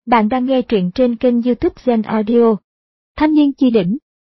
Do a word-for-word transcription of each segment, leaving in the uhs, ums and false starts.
Bạn đang nghe truyện trên kênh YouTube Zen Audio. Thanh niên chi đỉnh.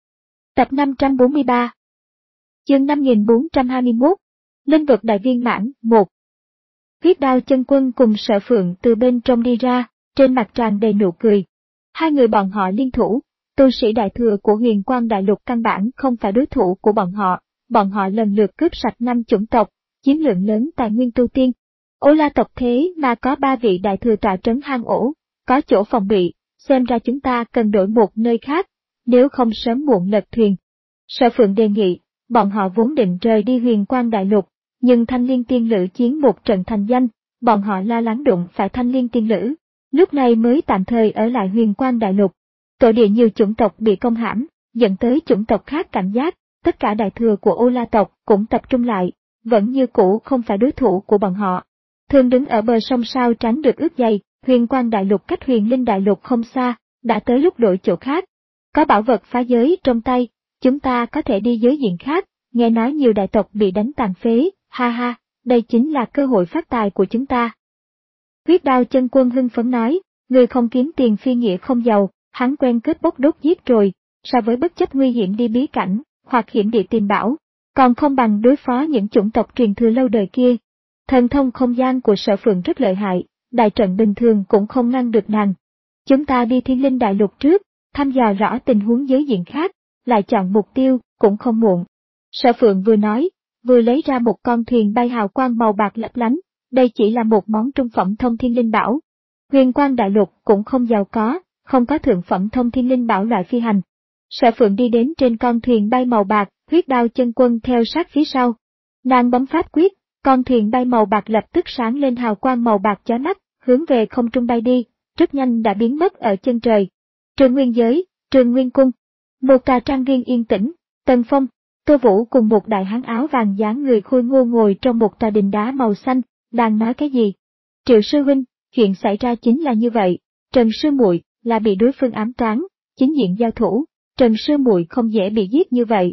Tập năm trăm bốn mươi ba. Chương năm nghìn bốn trăm hai mươi mốt. Linh vực đại viên mãn, một. Huyết Đao Chân Quân cùng Sở Phượng từ bên trong đi ra, trên mặt tràn đầy nụ cười. Hai người bọn họ liên thủ, tu sĩ đại thừa của Huyền Quang Đại Lục căn bản không phải đối thủ của bọn họ, bọn họ lần lượt cướp sạch năm chủng tộc, chiếm lượng lớn tài nguyên tu tiên. Ô La tộc thế mà có ba vị đại thừa tọa trấn hang ổ, có chỗ phòng bị, xem ra chúng ta cần đổi một nơi khác, nếu không sớm muộn lật thuyền. Sở Phượng đề nghị, bọn họ vốn định rời đi Huyền Quang Đại Lục, nhưng Thanh Liên Tiên Lữ chiến một trận thành danh, bọn họ lo lắng đụng phải Thanh Liên Tiên Lữ, lúc này mới tạm thời ở lại Huyền Quang Đại Lục. Tổ địa nhiều chủng tộc bị công hãm, dẫn tới chủng tộc khác cảnh giác, tất cả đại thừa của Ô La tộc cũng tập trung lại, vẫn như cũ không phải đối thủ của bọn họ. Thường đứng ở bờ sông sao tránh được ướt dày. Huyền Quang Đại Lục cách Huyền Linh Đại Lục không xa, đã tới lúc đổi chỗ khác. Có bảo vật phá giới trong tay, chúng ta có thể đi giới diện khác, nghe nói nhiều đại tộc bị đánh tàn phế, ha ha, đây chính là cơ hội phát tài của chúng ta. Huyết Đao Chân Quân hưng phấn nói, người không kiếm tiền phi nghĩa không giàu, hắn quen cướp bóc đốt giết rồi, so với bất chấp nguy hiểm đi bí cảnh, hoặc hiểm địa tìm bảo, còn không bằng đối phó những chủng tộc truyền thừa lâu đời kia. Thần thông không gian của Sở Phượng rất lợi hại. Đại trận bình thường cũng không ngăn được nàng. Chúng ta đi Thiên Linh Đại Lục trước, thăm dò rõ tình huống giới diện khác, lại chọn mục tiêu, cũng không muộn. Sở Phượng vừa nói, vừa lấy ra một con thuyền bay hào quang màu bạc lấp lánh, đây chỉ là một món trung phẩm thông thiên linh bảo. Huyền Quang Đại Lục cũng không giàu có, không có thượng phẩm thông thiên linh bảo loại phi hành. Sở Phượng đi đến trên con thuyền bay màu bạc, Huyết Đao Chân Quân theo sát phía sau. Nàng bấm pháp quyết, con thuyền bay màu bạc lập tức sáng lên hào quang màu bạc chói mắt, hướng về không trung bay đi, rất nhanh đã biến mất ở chân trời. Trường Nguyên Giới, Trường Nguyên Cung. Một tòa trang viên yên tĩnh, Tần Phong, Tô Vũ cùng một đại hán áo vàng dáng người khôi ngô ngồi trong một tòa đình đá màu xanh, đang nói cái gì? Triệu sư huynh, chuyện xảy ra chính là như vậy, Trần sư muội là bị đối phương ám toán, chính diện giao thủ, Trần sư muội không dễ bị giết như vậy.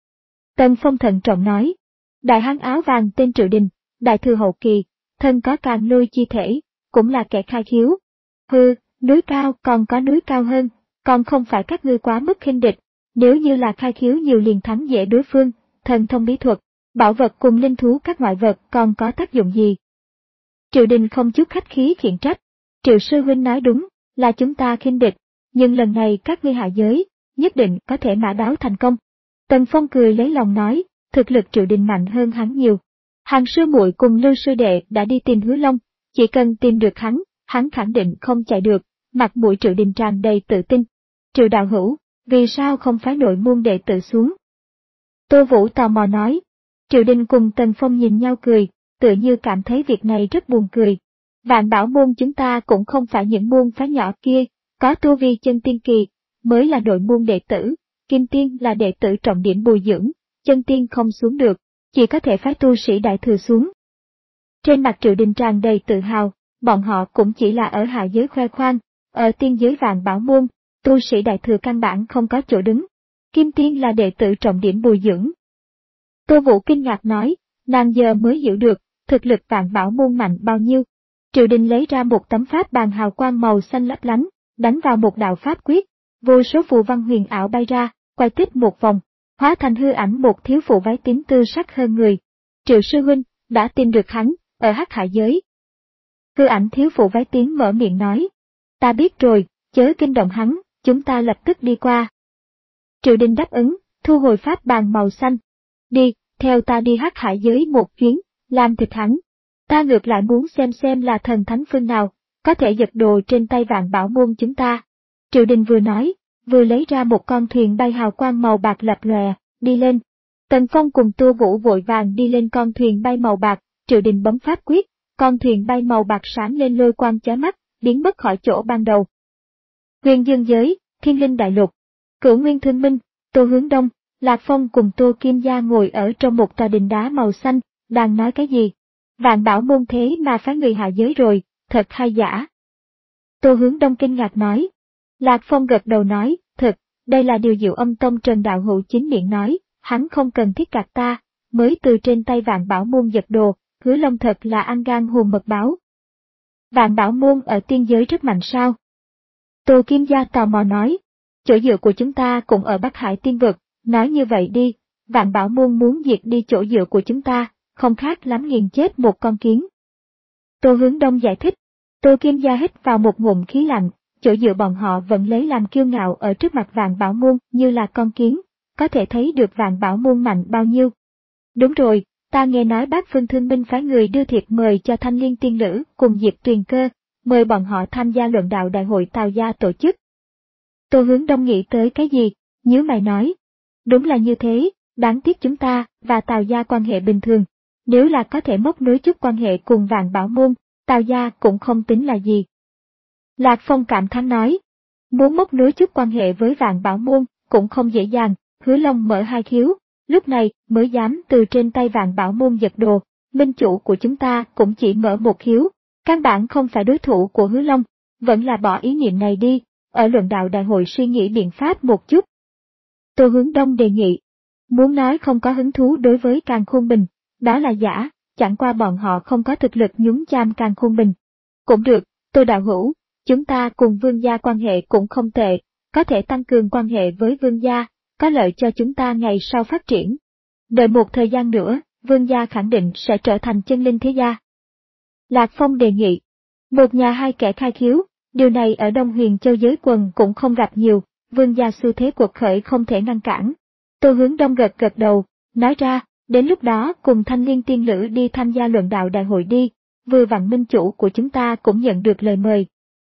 Tần Phong thận trọng nói, đại hán áo vàng tên Triệu Đình, đại thừa hậu kỳ, thân có càng lôi chi thể, cũng là kẻ khai khiếu. Hừ, núi cao còn có núi cao hơn, còn không phải các ngươi quá mức khinh địch, nếu như là khai khiếu nhiều liền thắng dễ đối phương, thần thông bí thuật, bảo vật cùng linh thú các ngoại vật còn có tác dụng gì? Triệu Đình không chút khách khí khiển trách, Triệu sư huynh nói đúng, là chúng ta khinh địch, nhưng lần này các ngươi hạ giới, nhất định có thể mã đáo thành công. Tần Phong cười lấy lòng nói, thực lực Triệu Đình mạnh hơn hắn nhiều. Hàng sư muội cùng Lưu sư đệ đã đi tìm Hứa Long, chỉ cần tìm được hắn, hắn khẳng định không chạy được, mặt mũi Triệu Đình tràn đầy tự tin. Triệu đạo hữu, vì sao không phái nội môn đệ tử xuống? Tô Vũ tò mò nói. Triệu Đình cùng Tần Phong nhìn nhau cười, tự như cảm thấy việc này rất buồn cười. Vạn Bảo môn chúng ta cũng không phải những môn phái nhỏ kia, có tu vi chân tiên kỳ, mới là nội môn đệ tử, kim tiên là đệ tử trọng điểm bồi dưỡng, chân tiên không xuống được, chỉ có thể phái tu sĩ đại thừa xuống. Trên mặt Triệu Đình tràn đầy tự hào, bọn họ cũng chỉ là ở hạ giới khoe khoang, ở tiên giới Vạn Bảo môn, tu sĩ đại thừa căn bản không có chỗ đứng. Kim tiên là đệ tử trọng điểm bồi dưỡng. Tô Vũ kinh ngạc nói, nàng giờ mới hiểu được, thực lực Vạn Bảo môn mạnh bao nhiêu. Triệu Đình lấy ra một tấm pháp bàn hào quang màu xanh lấp lánh, đánh vào một đạo pháp quyết, vô số phù văn huyền ảo bay ra, quay tích một vòng, hóa thành hư ảnh một thiếu phụ váy tím tư sắc hơn người. Triệu sư huynh, đã tìm được hắn, ở Hắc Hải giới. Hư ảnh thiếu phụ váy tím mở miệng nói, ta biết rồi, chớ kinh động hắn, chúng ta lập tức đi qua. Triệu Đình đáp ứng, thu hồi pháp bàn màu xanh. Đi, theo ta đi Hắc Hải giới một chuyến, làm thịt hắn. Ta ngược lại muốn xem xem là thần thánh phương nào, có thể giật đồ trên tay Vạn Bảo môn chúng ta. Triệu Đình vừa nói, vừa lấy ra một con thuyền bay hào quang màu bạc lập lòe, đi lên. Tần Phong cùng Tô Vũ vội vàng đi lên con thuyền bay màu bạc, Triệu Đình bấm pháp quyết, con thuyền bay màu bạc sáng lên lôi quang chói mắt, biến mất khỏi chỗ ban đầu. Huyền Dương giới, Thiên Linh Đại Lục, Cửu Nguyên Thương Minh, Tô Hướng Đông, Lạc Phong cùng Tô Kim Gia ngồi ở trong một tòa đình đá màu xanh, đang nói cái gì? Vạn Bảo môn thế mà phái người hạ giới rồi, thật hay giả? Tô Hướng Đông kinh ngạc nói. Lạc Phong gật đầu nói, thật, đây là điều Diệu Âm Tông Trần đạo hữu chính miệng nói, hắn không cần thiết gạt ta, mới từ trên tay Vạn Bảo môn giật đồ, Hứa Long thật là ăn gan hùm mật báo. Vạn Bảo môn ở tiên giới rất mạnh sao? Tô Kim Gia tò mò nói, chỗ dựa của chúng ta cũng ở Bắc Hải Tiên Vực, nói như vậy đi, Vạn Bảo Môn muốn diệt đi chỗ dựa của chúng ta, không khác lắm nghiền chết một con kiến. Tô Hướng Đông giải thích, Tô Kim Gia hít vào một ngụm khí lạnh, chỗ dựa bọn họ vẫn lấy làm kiêu ngạo ở trước mặt Vạn Bảo Môn như là con kiến, có thể thấy được Vạn Bảo Môn mạnh bao nhiêu. Đúng rồi, ta nghe nói Bác Phương Thương Minh phái người đưa thiệp mời cho Thanh Liên Tiên Nữ cùng Diệp Tuyền Cơ, mời bọn họ tham gia luận đạo đại hội Tào gia tổ chức. Tô Hướng Đông nghĩ tới cái gì, nhíu mày nói, đúng là như thế, đáng tiếc chúng ta và Tào gia quan hệ bình thường, nếu là có thể móc nối chút quan hệ cùng Vạn Bảo Môn, Tào gia cũng không tính là gì. Lạc Phong cảm thán nói, muốn móc nối chút quan hệ với Vạn Bảo Môn cũng không dễ dàng, Hứa Long mở hai khiếu, lúc này mới dám từ trên tay Vạn Bảo Môn giật đồ, minh chủ của chúng ta cũng chỉ mở một khiếu, căn bản không phải đối thủ của Hứa Long, vẫn là bỏ ý niệm này đi, ở luận đạo đại hội suy nghĩ biện pháp một chút. Tô Hướng Đông đề nghị, muốn nói không có hứng thú đối với Càn Khôn Bình, đó là giả, chẳng qua bọn họ không có thực lực nhúng chàm Càn Khôn Bình. Cũng được, Tô đạo hữu, chúng ta cùng Vương gia quan hệ cũng không tệ, có thể tăng cường quan hệ với Vương gia, có lợi cho chúng ta ngày sau phát triển. Đợi một thời gian nữa, Vương gia khẳng định sẽ trở thành chân linh thế gia. Lạc Phong đề nghị, một nhà hai kẻ khai khiếu, điều này ở Đông Huyền Châu giới quần cũng không gặp nhiều, Vương gia xu thế cuộc khởi không thể ngăn cản. Tô Hướng Đông gật gật đầu, nói ra, đến lúc đó cùng Thanh Liên Tiên Nữ đi tham gia luận đạo đại hội đi, vừa vặn minh chủ của chúng ta cũng nhận được lời mời.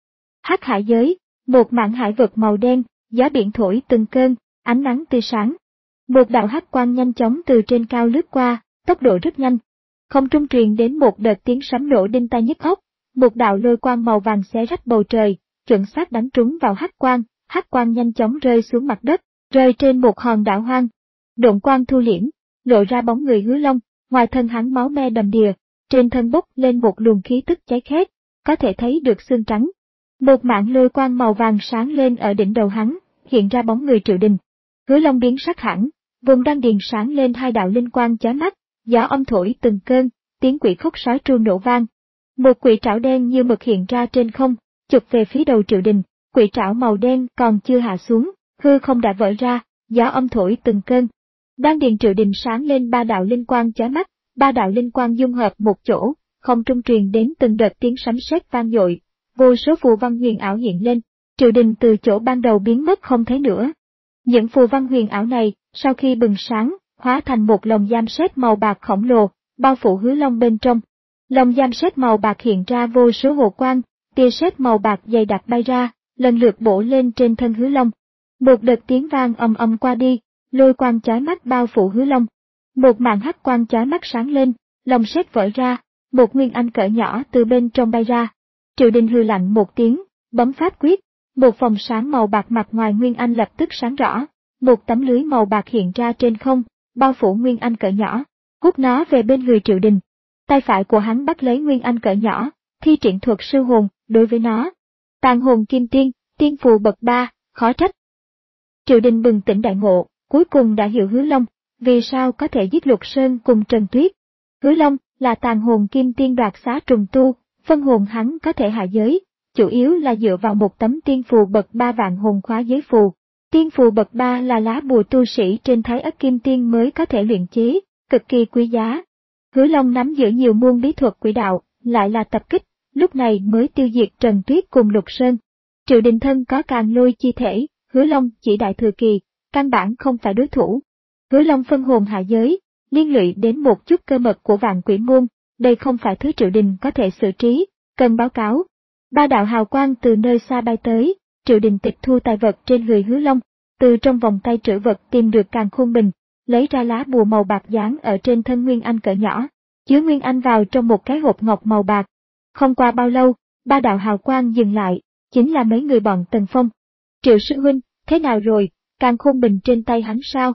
Hắc hải giới, một mảng hải vực màu đen, gió biển thổi từng cơn, ánh nắng tươi sáng. Một đạo hắc quang nhanh chóng từ trên cao lướt qua, tốc độ rất nhanh. Không trung truyền đến một đợt tiếng sấm nổ đinh tai nhức óc, một đạo lôi quang màu vàng xé rách bầu trời, chuẩn xác đánh trúng vào hắc quang, hắc quang nhanh chóng rơi xuống mặt đất, rơi trên một hòn đảo hoang. Độn quang thu liễm, lộ ra bóng người Hứa Long, ngoài thân hắn máu me đầm đìa, trên thân bốc lên một luồng khí tức cháy khét, có thể thấy được xương trắng. Một mảng lôi quang màu vàng sáng lên ở đỉnh đầu hắn, hiện ra bóng người Triệu Đình. Hứa Long biến sắc hẳn, vùng đan điền sáng lên hai đạo linh quang chói mắt, gió âm thổi từng cơn, tiếng quỷ khóc sói tru nổ vang. Một quỷ trảo đen như mực hiện ra trên không, chụp về phía đầu Triệu Đình, quỷ trảo màu đen còn chưa hạ xuống, hư không đã vỡ ra, gió âm thổi từng cơn. Đan điền Triệu Đình sáng lên ba đạo linh quang chói mắt, ba đạo linh quang dung hợp một chỗ, không trung truyền đến từng đợt tiếng sấm sét vang dội, vô số phù văn huyền ảo hiện lên, Triệu Đình từ chỗ ban đầu biến mất không thấy nữa. Những phù văn huyền ảo này, sau khi bừng sáng, hóa thành một lồng giam sét màu bạc khổng lồ, bao phủ Hứa Long bên trong. Lồng giam sét màu bạc hiện ra vô số hồ quang, tia sét màu bạc dày đặc bay ra, lần lượt bổ lên trên thân Hứa Long. Một đợt tiếng vang ầm ầm qua đi, lôi quang chói mắt bao phủ Hứa Long. Một màn hắc quang chói mắt sáng lên, lồng sét vỡ ra, một nguyên anh cỡ nhỏ từ bên trong bay ra. Triệu Đình hừ lạnh một tiếng, bấm pháp quyết, một vòng sáng màu bạc mặt ngoài nguyên anh lập tức sáng rõ, một tấm lưới màu bạc hiện ra trên không, bao phủ nguyên anh cỡ nhỏ, hút nó về bên người Triệu Đình. Tay phải của hắn bắt lấy nguyên anh cỡ nhỏ, thi triển thuật sư hồn đối với nó. Tàn hồn kim tiên, tiên phù bậc ba, khó trách. Triệu Đình bừng tỉnh đại ngộ, cuối cùng đã hiểu Hứa Long, vì sao có thể giết Lục Sơn cùng Trần Tuyết. Hứa Long là tàn hồn kim tiên đoạt xá trùng tu, phân hồn hắn có thể hạ giới, chủ yếu là dựa vào một tấm tiên phù bậc ba vạn hồn khóa giới phù. Tiên phù bậc ba là lá bùa tu sĩ trên Thái Ất Kim Tiên mới có thể luyện chế, cực kỳ quý giá. Hứa Long nắm giữ nhiều môn bí thuật quỷ đạo, lại là tập kích, lúc này mới tiêu diệt Trần Tuyết cùng Lục Sơn. Triệu Đình thân có Càn Lôi chi thể, Hứa Long chỉ đại thừa kỳ, căn bản không phải đối thủ. Hứa Long phân hồn hạ giới, liên lụy đến một chút cơ mật của Vạn Quỷ môn, đây không phải thứ Triệu Đình có thể xử trí, cần báo cáo. Ba đạo hào quang từ nơi xa bay tới, Triệu Đình tịch thu tài vật trên người Hứa Long, từ trong vòng tay trữ vật tìm được Càn Khôn Bình, lấy ra lá bùa màu bạc dán ở trên thân Nguyên Anh cỡ nhỏ, chứa Nguyên Anh vào trong một cái hộp ngọc màu bạc. Không qua bao lâu, ba đạo hào quang dừng lại, chính là mấy người bọn Tần Phong. Triệu sư huynh, thế nào rồi, Càn Khôn Bình trên tay hắn sao?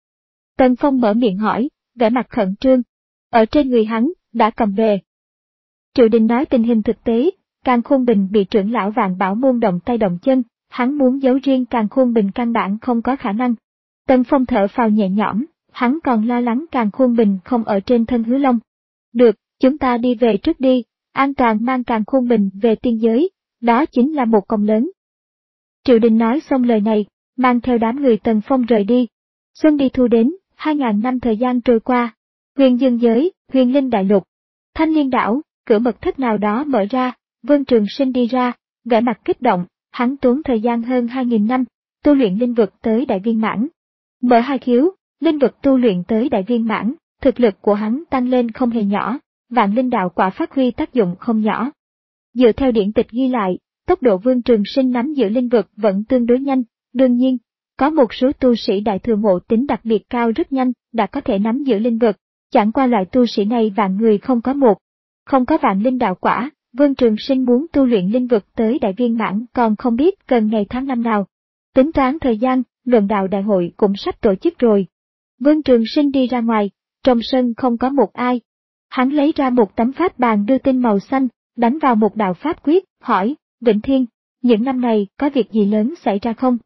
Tần Phong mở miệng hỏi, vẻ mặt khẩn trương. Ở trên người hắn, đã cầm về. Triệu Đình nói tình hình thực tế, Càn Khôn Bình bị trưởng lão Vạn Bảo môn động tay động chân, hắn muốn giấu riêng Càn Khôn Bình căn bản không có khả năng. Tần Phong thở phào nhẹ nhõm, hắn còn lo lắng Càn Khôn Bình không ở trên thân Hứa Long. Được, chúng ta đi về trước đi, an toàn mang Càn Khôn Bình về tiên giới, đó chính là một công lớn. Triệu Đình nói xong lời này, mang theo đám người Tần Phong rời đi. Xuân đi thu đến, hai ngàn năm thời gian trôi qua. Huyền Dương giới, Huyền Linh đại lục, Thanh Liên đảo, cửa mật thất nào đó mở ra, Vương Trường Sinh đi ra, vẻ mặt kích động, hắn tốn thời gian hơn hai nghìn năm, tu luyện linh vực tới đại viên mãn. Mở hai khiếu, linh vực tu luyện tới đại viên mãn, thực lực của hắn tăng lên không hề nhỏ, vạn linh đạo quả phát huy tác dụng không nhỏ. Dựa theo điển tịch ghi lại, tốc độ Vương Trường Sinh nắm giữ linh vực vẫn tương đối nhanh, đương nhiên, có một số tu sĩ đại thừa ngộ tính đặc biệt cao rất nhanh, đã có thể nắm giữ linh vực, chẳng qua loại tu sĩ này vạn người không có một. Không có vạn linh đạo quả, Vương Trường Sinh muốn tu luyện linh vực tới đại viên mãn còn không biết cần ngày tháng năm nào. Tính toán thời gian, luận đạo đại hội cũng sắp tổ chức rồi. Vương Trường Sinh đi ra ngoài, trong sân không có một ai. Hắn lấy ra một tấm pháp bàn đưa tin màu xanh, đánh vào một đạo pháp quyết, hỏi, Vĩnh Thiên, những năm này có việc gì lớn xảy ra không?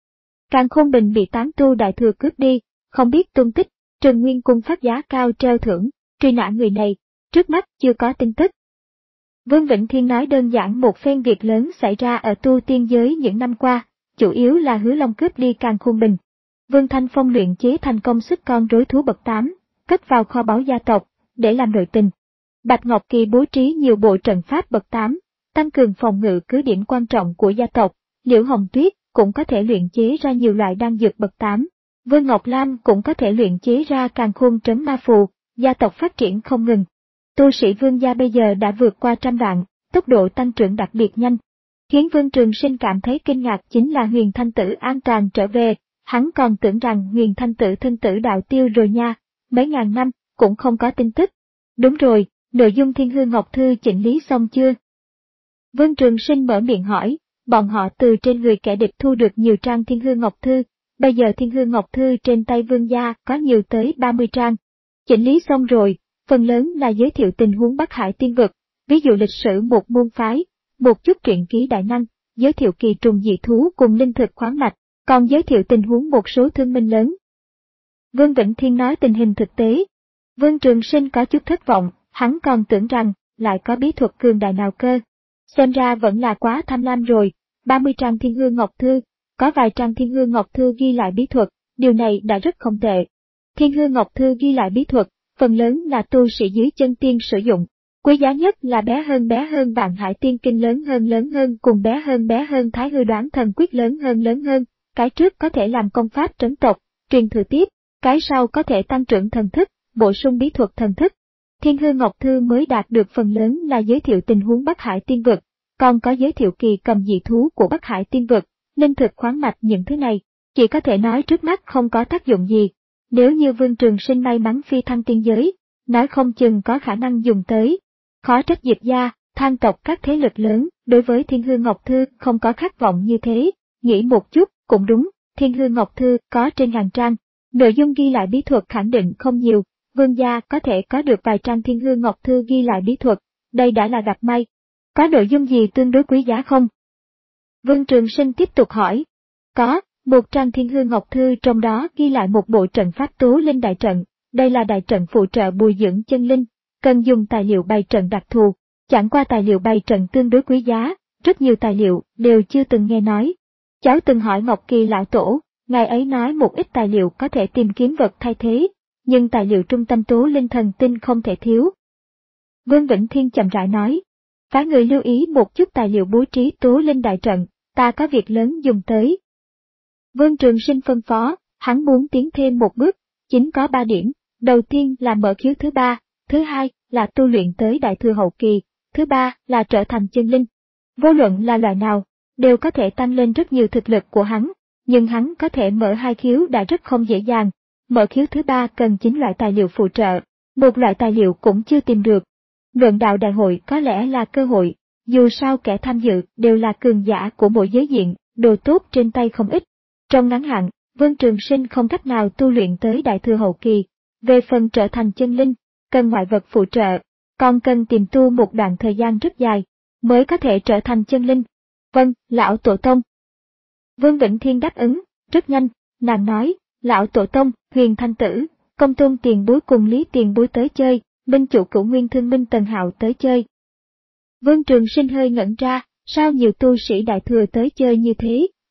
Càn Khôn Bình bị tán tu đại thừa cướp đi, không biết tung tích, Trừng Nguyên Cung phát giá cao treo thưởng, truy nã người này, trước mắt chưa có tin tức. Vương Vĩnh Thiên nói đơn giản một phen việc lớn xảy ra ở tu tiên giới những năm qua, chủ yếu là Hứa Long cướp đi Càn Khôn Bình. Vương Thanh Phong luyện chế thành công sức con rối thú bậc tám, cất vào kho báu gia tộc, để làm nội tình. Bạch Ngọc Kỳ bố trí nhiều bộ trận pháp bậc tám, tăng cường phòng ngự cứ điểm quan trọng của gia tộc. Liễu Hồng Tuyết cũng có thể luyện chế ra nhiều loại đan dược bậc tám. Vương Ngọc Lam cũng có thể luyện chế ra càn khôn trấn ma phù, gia tộc phát triển không ngừng. Tu sĩ Vương gia bây giờ đã vượt qua trăm vạn, tốc độ tăng trưởng đặc biệt nhanh. Khiến Vương Trường Sinh cảm thấy kinh ngạc chính là Huyền Thanh Tử an toàn trở về, hắn còn tưởng rằng Huyền Thanh Tử thân tử đạo tiêu rồi nha, mấy ngàn năm, cũng không có tin tức. Đúng rồi, nội dung Thiên Hư Ngọc Thư chỉnh lý xong chưa? Vương Trường Sinh mở miệng hỏi, bọn họ từ trên người kẻ địch thu được nhiều trang Thiên Hư Ngọc Thư, bây giờ Thiên Hư Ngọc Thư trên tay Vương gia có nhiều tới ba mươi trang. Chỉnh lý xong rồi, phần lớn là giới thiệu tình huống Bắc Hải tiên vực, ví dụ lịch sử một môn phái, một chút truyện ký đại năng, giới thiệu kỳ trùng dị thú cùng linh thực khoáng mạch, còn giới thiệu tình huống một số thương minh lớn. Vương Vĩnh Thiên nói tình hình thực tế. Vương Trường Sinh có chút thất vọng, hắn còn tưởng rằng lại có bí thuật cường đại nào cơ. Xem ra vẫn là quá tham lam rồi, ba mươi trang Thiên Hư Ngọc Thư, có vài trang Thiên Hư Ngọc Thư ghi lại bí thuật, điều này đã rất không tệ. Thiên Hư Ngọc Thư ghi lại bí thuật, phần lớn là tu sĩ dưới chân tiên sử dụng. Quý giá nhất là bé hơn bé hơn Vạn Hải Tiên Kinh lớn hơn lớn hơn cùng bé hơn bé hơn Thái Hư Đoán Thần Quyết lớn hơn lớn hơn, cái trước có thể làm công pháp trấn tộc, truyền thừa tiếp, cái sau có thể tăng trưởng thần thức, bổ sung bí thuật thần thức. Thiên Hư Ngọc Thư mới đạt được phần lớn là giới thiệu tình huống Bắc Hải tiên vực, còn có giới thiệu kỳ cầm dị thú của Bắc Hải tiên vực, linh thực khoáng mạch những thứ này, chỉ có thể nói trước mắt không có tác dụng gì. Nếu như Vương Trường Sinh may mắn phi thăng tiên giới, nói không chừng có khả năng dùng tới. Khó trách Diệp gia, Than tộc các thế lực lớn, đối với Thiên Hư Ngọc Thư không có khát vọng như thế, nghĩ một chút, cũng đúng, Thiên Hư Ngọc Thư có trên ngàn trang, nội dung ghi lại bí thuật khẳng định không nhiều, Vương gia có thể có được vài trang Thiên Hư Ngọc Thư ghi lại bí thuật, đây đã là gặp may. Có nội dung gì tương đối quý giá không? Vương Trường Sinh tiếp tục hỏi. Có, một trang Thiên Hư Ngọc Thư trong đó ghi lại một bộ trận pháp Tố Linh đại trận, đây là đại trận phụ trợ bồi dưỡng chân linh, cần dùng tài liệu bày trận đặc thù, chẳng qua tài liệu bày trận tương đối quý giá, rất nhiều tài liệu đều chưa từng nghe nói. Cháu từng hỏi Ngọc Kỳ lão tổ, ngài ấy nói một ít tài liệu có thể tìm kiếm vật thay thế, nhưng tài liệu trung tâm Tố Linh thần tinh không thể thiếu. Vương Vĩnh Thiên chậm rãi nói, phái người lưu ý một chút tài liệu bố trí Tố Linh đại trận, ta có việc lớn dùng tới. Vương Trường Sinh phân phó, hắn muốn tiến thêm một bước, chính có ba điểm, đầu tiên là mở khiếu thứ ba, thứ hai là tu luyện tới đại thừa hậu kỳ, thứ ba là trở thành chân linh. Vô luận là loại nào, đều có thể tăng lên rất nhiều thực lực của hắn, nhưng hắn có thể mở hai khiếu đã rất không dễ dàng. Mở khiếu thứ ba cần chín loại tài liệu phụ trợ, một loại tài liệu cũng chưa tìm được. Luận đạo đại hội có lẽ là cơ hội, dù sao kẻ tham dự đều là cường giả của mỗi giới diện, đồ tốt trên tay không ít. Trong ngắn hạn, Vương Trường Sinh không cách nào tu luyện tới đại thừa hậu kỳ, về phần trở thành chân linh, cần ngoại vật phụ trợ, còn cần tìm tu một đoạn thời gian rất dài, mới có thể trở thành chân linh. Vâng, lão tổ tông. Vương Vĩnh Thiên đáp ứng, rất nhanh, nàng nói, lão tổ tông, Huyền Thanh Tử, Công Tôn tiền bối cùng Lý tiền bối tới chơi, minh chủ Cửu Nguyên Thương Minh Tần Hạo tới chơi. Vương Trường Sinh hơi ngẩn ra, sao nhiều tu sĩ đại thừa tới chơi như thế,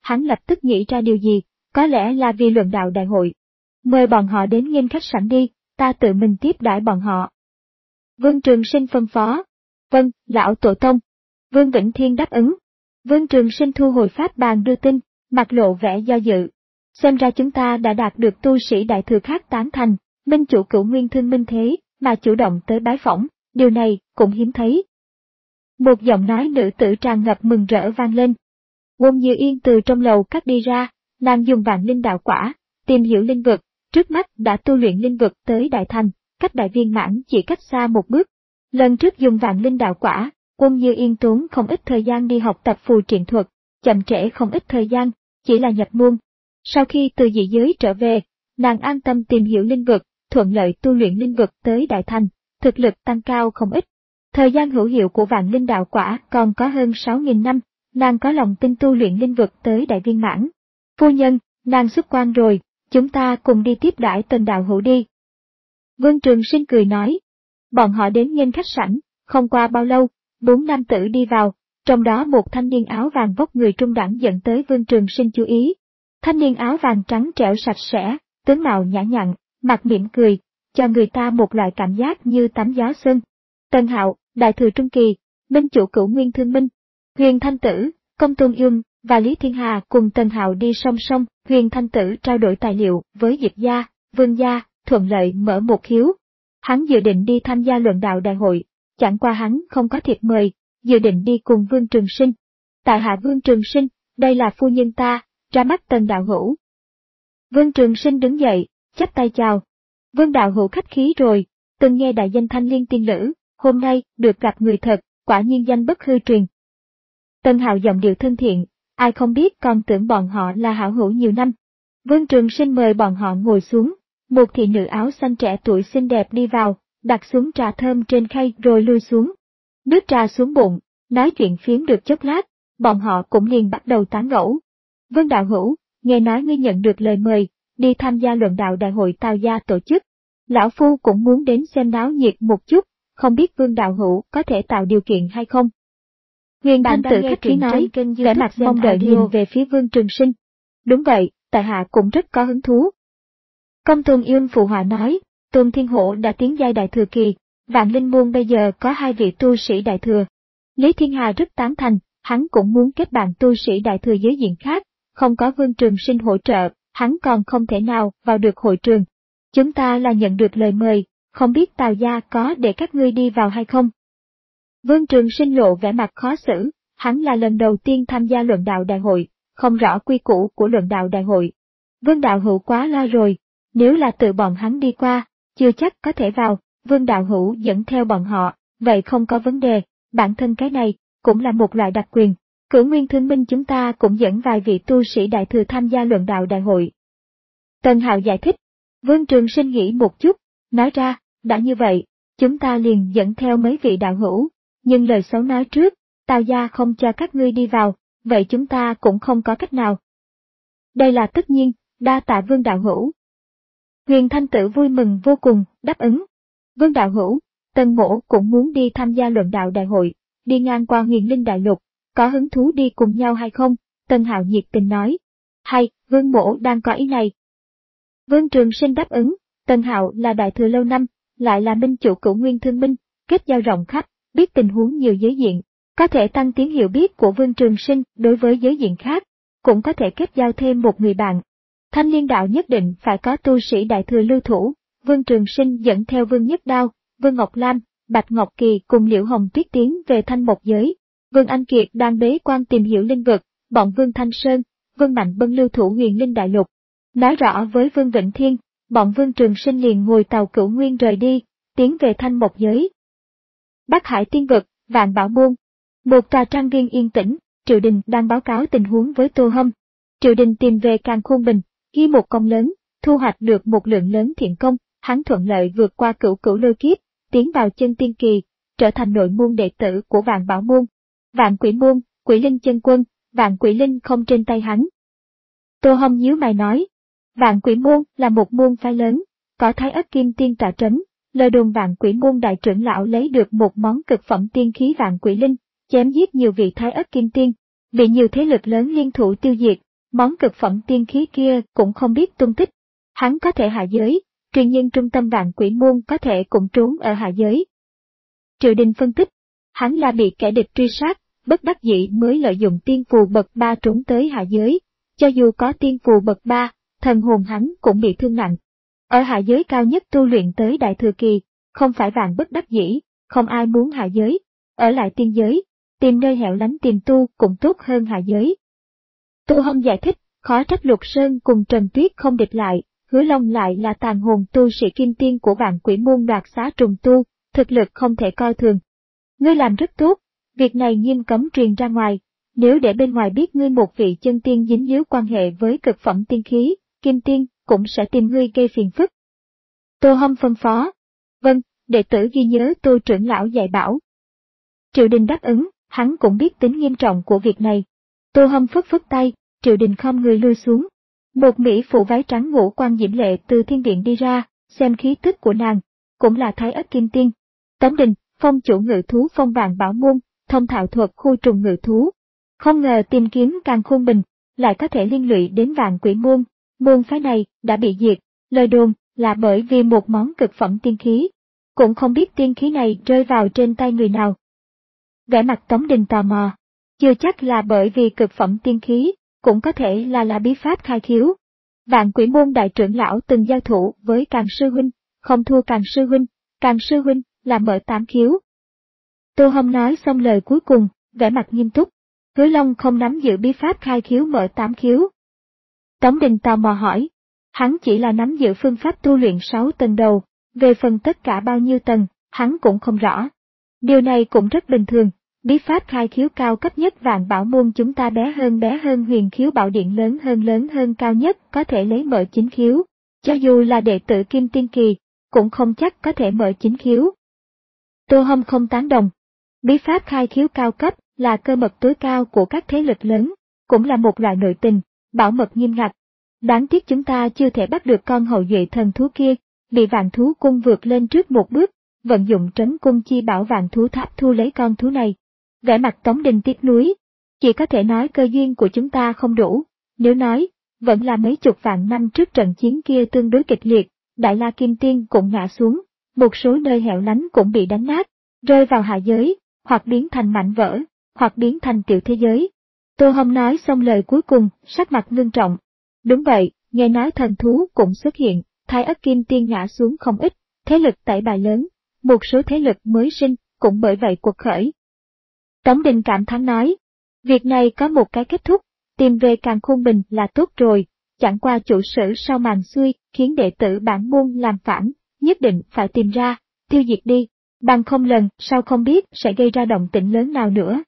hắn lập tức nghĩ ra điều gì, có lẽ là vì luận đạo đại hội. Mời bọn họ đến nghênh khách sảnh đi, ta tự mình tiếp đãi bọn họ. Vương Trường Sinh phân phó. Vâng, lão tổ tông. Vương Vĩnh Thiên đáp ứng. Vương Trường Sinh thu hồi pháp bàn đưa tin, mặt lộ vẻ do dự. Xem ra chúng ta đã đạt được tu sĩ đại thừa khác tán thành, minh chủ Cửu Nguyên Thương Minh thế, mà chủ động tới bái phỏng, điều này cũng hiếm thấy. Một giọng nói nữ tử tràn ngập mừng rỡ vang lên. Quân Như Yên từ trong lầu cắt đi ra, nàng dùng vạn linh đạo quả, tìm hiểu linh vực, trước mắt đã tu luyện linh vực tới đại thành, cách đại viên mãn chỉ cách xa một bước. Lần trước dùng vạn linh đạo quả, Quân Như Yên tốn không ít thời gian đi học tập phù triện thuật, chậm trễ không ít thời gian, chỉ là nhập môn. Sau khi từ dị giới trở về, nàng an tâm tìm hiểu linh vực, thuận lợi tu luyện linh vực tới đại thành, thực lực tăng cao không ít. Thời gian hữu hiệu của vạn linh đạo quả còn có hơn sáu nghìn năm, nàng có lòng tin tu luyện linh vực tới đại viên mãn. Phu nhân, nàng xuất quan rồi, chúng ta cùng đi tiếp đãi Tần đạo hữu đi. Vương Trường Sinh cười nói. Bọn họ đến nghênh khách sảnh, không qua bao lâu, bốn nam tử đi vào, trong đó một thanh niên áo vàng vóc người trung đẳng dẫn tới Vương Trường Sinh chú ý. Thanh niên áo vàng trắng trẻo sạch sẽ, tướng mạo nhã nhặn, mặt mỉm cười, cho người ta một loại cảm giác như tắm gió xuân. Tần Hạo, đại thừa trung kỳ, minh chủ Cửu Nguyên Thương Minh, Huyền Thanh Tử, Công Tôn Yum và Lý Thiên Hà cùng Tần Hạo đi song song. Huyền Thanh Tử trao đổi tài liệu với Diệp gia, Vương gia, thuận lợi mở một khiếu. Hắn dự định đi tham gia luận đạo đại hội, chẳng qua hắn không có thiệp mời, dự định đi cùng Vương Trường Sinh. Tại hạ Vương Trường Sinh, đây là phu nhân ta, ra mắt Tần đạo hữu. Vương Trường Sinh đứng dậy, chắp tay chào. Vương đạo hữu khách khí rồi, từng nghe đại danh thanh liên tiên lữ, hôm nay được gặp người thật, quả nhiên danh bất hư truyền. Tần Hạo giọng điệu thân thiện, ai không biết còn tưởng bọn họ là hảo hữu nhiều năm. Vương Trường Sinh mời bọn họ ngồi xuống, một thị nữ áo xanh trẻ tuổi xinh đẹp đi vào, đặt xuống trà thơm trên khay rồi lui xuống. Nước trà xuống bụng, nói chuyện phiếm được chốc lát, bọn họ cũng liền bắt đầu tán gẫu. Vương đạo hữu, nghe nói ngươi nhận được lời mời, đi tham gia luận đạo đại hội Tào gia tổ chức. Lão Phu cũng muốn đến xem náo nhiệt một chút, không biết Vương đạo hữu có thể tạo điều kiện hay không. Huyền Thanh Tử khách khí nói, vẻ mặt mong đợi nhìn về phía Vương Trường Sinh. Đúng vậy, tại hạ cũng rất có hứng thú. Công Tôn Yun phụ họa nói, Tôn Thiên Hổ đã tiến giai đại thừa kỳ, Vạn Linh môn bây giờ có hai vị tu sĩ đại thừa. Lý Thiên Hà rất tán thành, hắn cũng muốn kết bạn tu sĩ đại thừa giới diện khác, không có Vương Trường Sinh hỗ trợ, hắn còn không thể nào vào được hội trường. Chúng ta là nhận được lời mời, không biết Tào gia có để các ngươi đi vào hay không? Vương Trường Sinh lộ vẻ mặt khó xử, hắn là lần đầu tiên tham gia luận đạo đại hội, không rõ quy củ của luận đạo đại hội. Vương đạo hữu quá lo rồi, nếu là tự bọn hắn đi qua, chưa chắc có thể vào, Vương đạo hữu dẫn theo bọn họ, vậy không có vấn đề, bản thân cái này, cũng là một loại đặc quyền. Cửu Nguyên Thương Minh chúng ta cũng dẫn vài vị tu sĩ đại thừa tham gia luận đạo đại hội. Tần Hạo giải thích, Vương Trường Sinh nghĩ một chút, nói ra, đã như vậy, chúng ta liền dẫn theo mấy vị đạo hữu, nhưng lời xấu nói trước, Tào gia không cho các ngươi đi vào, vậy chúng ta cũng không có cách nào. Đây là tất nhiên, đa tạ Vương đạo hữu. Huyền Thanh Tử vui mừng vô cùng, đáp ứng. Vương đạo hữu, Tần mỗ cũng muốn đi tham gia luận đạo đại hội, đi ngang qua Huyền Linh Đại Lục, có hứng thú đi cùng nhau hay không? Tần Hạo nhiệt tình nói. Hay, Vương mỗ đang có ý này. Vương Trường Sinh đáp ứng, Tần Hạo là đại thừa lâu năm, lại là minh chủ Cửu Nguyên Thương Minh, kết giao rộng khắp, biết tình huống nhiều giới diện, có thể tăng tiến hiểu biết của Vương Trường Sinh đối với giới diện khác, cũng có thể kết giao thêm một người bạn. Thanh Liên đạo nhất định phải có tu sĩ đại thừa lưu thủ, Vương Trường Sinh dẫn theo Vương Nhất Đao, Vương Ngọc Lam, Bạch Ngọc Kỳ cùng Liễu Hồng Tuyết tiến về Thanh Mộc giới. Vương Anh Kiệt đang bế quan tìm hiểu linh vực, bọn Vương Thanh Sơn, Vương Mạnh Bân lưu thủ Huyền Linh Đại Lục. Nói rõ với Vương Vĩnh Thiên, bọn Vương Trường Sinh liền ngồi tàu Cửu Nguyên rời đi, tiến về Thanh Mộc giới. Bắc Hải Tiên Vực, Vạn Bảo Môn. Một tòa trang viên yên tĩnh, Triệu Đình đang báo cáo tình huống với Tô Hâm. Triệu Đình tìm về Càn Khôn Bình, ghi một công lớn, thu hoạch được một lượng lớn thiện công, hắn thuận lợi vượt qua cửu cửu lôi kiếp, tiến vào chân tiên kỳ, trở thành nội môn đệ tử của Vạn Bảo Môn. Vạn Quỷ Môn, Quỷ Linh chân quân, Vạn Quỷ Linh không trên tay hắn. Tô Hâm nhíu mày nói, Vạn Quỷ Môn là một môn phái lớn, có Thái Ất Kim Tiên tọa trấn, lời đồn Vạn Quỷ Môn đại trưởng lão lấy được một món cực phẩm tiên khí Vạn Quỷ Linh, chém giết nhiều vị Thái Ất Kim Tiên, bị nhiều thế lực lớn liên thủ tiêu diệt, món cực phẩm tiên khí kia cũng không biết tung tích. Hắn có thể hạ giới, truyền nhân trung tâm vạn quỷ môn có thể cũng trốn ở hạ giới. Triệu Đình phân tích, hắn là bị kẻ địch truy sát, bất đắc dĩ mới lợi dụng tiên phù bậc ba trốn tới hạ giới. Cho dù có tiên phù bậc ba, thần hồn hắn cũng bị thương nặng. Ở hạ giới cao nhất tu luyện tới đại thừa kỳ, không phải vạn bất đắc dĩ, không ai muốn hạ giới. Ở lại tiên giới, tìm nơi hẻo lánh tìm tu cũng tốt hơn hạ giới. Tô Hồng giải thích, khó trách Lục Sơn cùng Trần Tuyết không địch lại, Hứa Long lại là tàn hồn tu sĩ kim tiên của vạn quỷ môn đoạt xá trùng tu, thực lực không thể coi thường. Ngươi làm rất tốt, việc này nghiêm cấm truyền ra ngoài, nếu để bên ngoài biết ngươi một vị chân tiên dính líu quan hệ với cực phẩm tiên khí, kim tiên, cũng sẽ tìm ngươi gây phiền phức. Tô Hồng phân phó. Vâng, đệ tử ghi nhớ Tô trưởng lão dạy bảo. Triệu Đình đáp ứng, hắn cũng biết tính nghiêm trọng của việc này. Tô Hồng phất phất tay, Triệu Đình không người lui xuống. Một mỹ phụ váy trắng ngũ quan diễm lệ từ thiên điện đi ra, xem khí tức của nàng, cũng là Thái Ất Kim Tiên. Tống Đình, phong chủ ngự thú phong vàng bảo môn, thông thạo thuật khu trùng ngự thú. Không ngờ tìm kiếm Càn Khôn Bình, lại có thể liên lụy đến vạn quỷ môn, môn phái này đã bị diệt, lời đồn là bởi vì một món cực phẩm tiên khí. Cũng không biết tiên khí này rơi vào trên tay người nào. Vẻ mặt Tống Đình tò mò, chưa chắc là bởi vì cực phẩm tiên khí, cũng có thể là là bí pháp khai khiếu. Vạn quỷ môn đại trưởng lão từng giao thủ với Càn sư huynh, không thua Càn sư huynh, Càn sư huynh là mở tám khiếu. Tô Hồng nói xong lời cuối cùng, vẻ mặt nghiêm túc, Hứa Long không nắm giữ bí pháp khai khiếu mở tám khiếu. Tống Đình tò mò hỏi, hắn chỉ là nắm giữ phương pháp tu luyện sáu tầng đầu, về phần tất cả bao nhiêu tầng, hắn cũng không rõ. Điều này cũng rất bình thường, bí pháp khai khiếu cao cấp nhất vạn bảo môn chúng ta bé hơn bé hơn huyền khiếu bảo điện lớn hơn lớn hơn cao nhất có thể lấy mở chín khiếu, cho dù là đệ tử kim tiên kỳ, cũng không chắc có thể mở chín khiếu. Tô Hồng không tán đồng. Bí pháp khai khiếu cao cấp là cơ mật tối cao của các thế lực lớn, cũng là một loại nội tình, bảo mật nghiêm ngặt. Đáng tiếc chúng ta chưa thể bắt được con hậu duệ thần thú kia, bị vạn thú cung vượt lên trước một bước, vận dụng trấn cung chi bảo vạn thú tháp thu lấy con thú này. Vẻ mặt Tống Đình tiếc nuối, chỉ có thể nói cơ duyên của chúng ta không đủ, nếu nói, vẫn là mấy chục vạn năm trước trận chiến kia tương đối kịch liệt, Đại La Kim Tiên cũng ngã xuống, một số nơi hẻo lánh cũng bị đánh nát, rơi vào hạ giới, hoặc biến thành mảnh vỡ, hoặc biến thành tiểu thế giới. Tô Hồng nói xong lời cuối cùng, sắc mặt ngưng trọng. Đúng vậy, nghe nói thần thú cũng xuất hiện, Thái Ất Kim Tiên ngã xuống không ít, thế lực tẩy bài lớn, một số thế lực mới sinh, cũng bởi vậy cuộc khởi. Tống Đình cảm thán nói, việc này có một cái kết thúc, tìm về Càn Khôn Bình là tốt rồi, chẳng qua chủ sử sau màn xuôi, khiến đệ tử bản môn làm phản, nhất định phải tìm ra, tiêu diệt đi, bằng không lần sau không biết sẽ gây ra động tĩnh lớn nào nữa.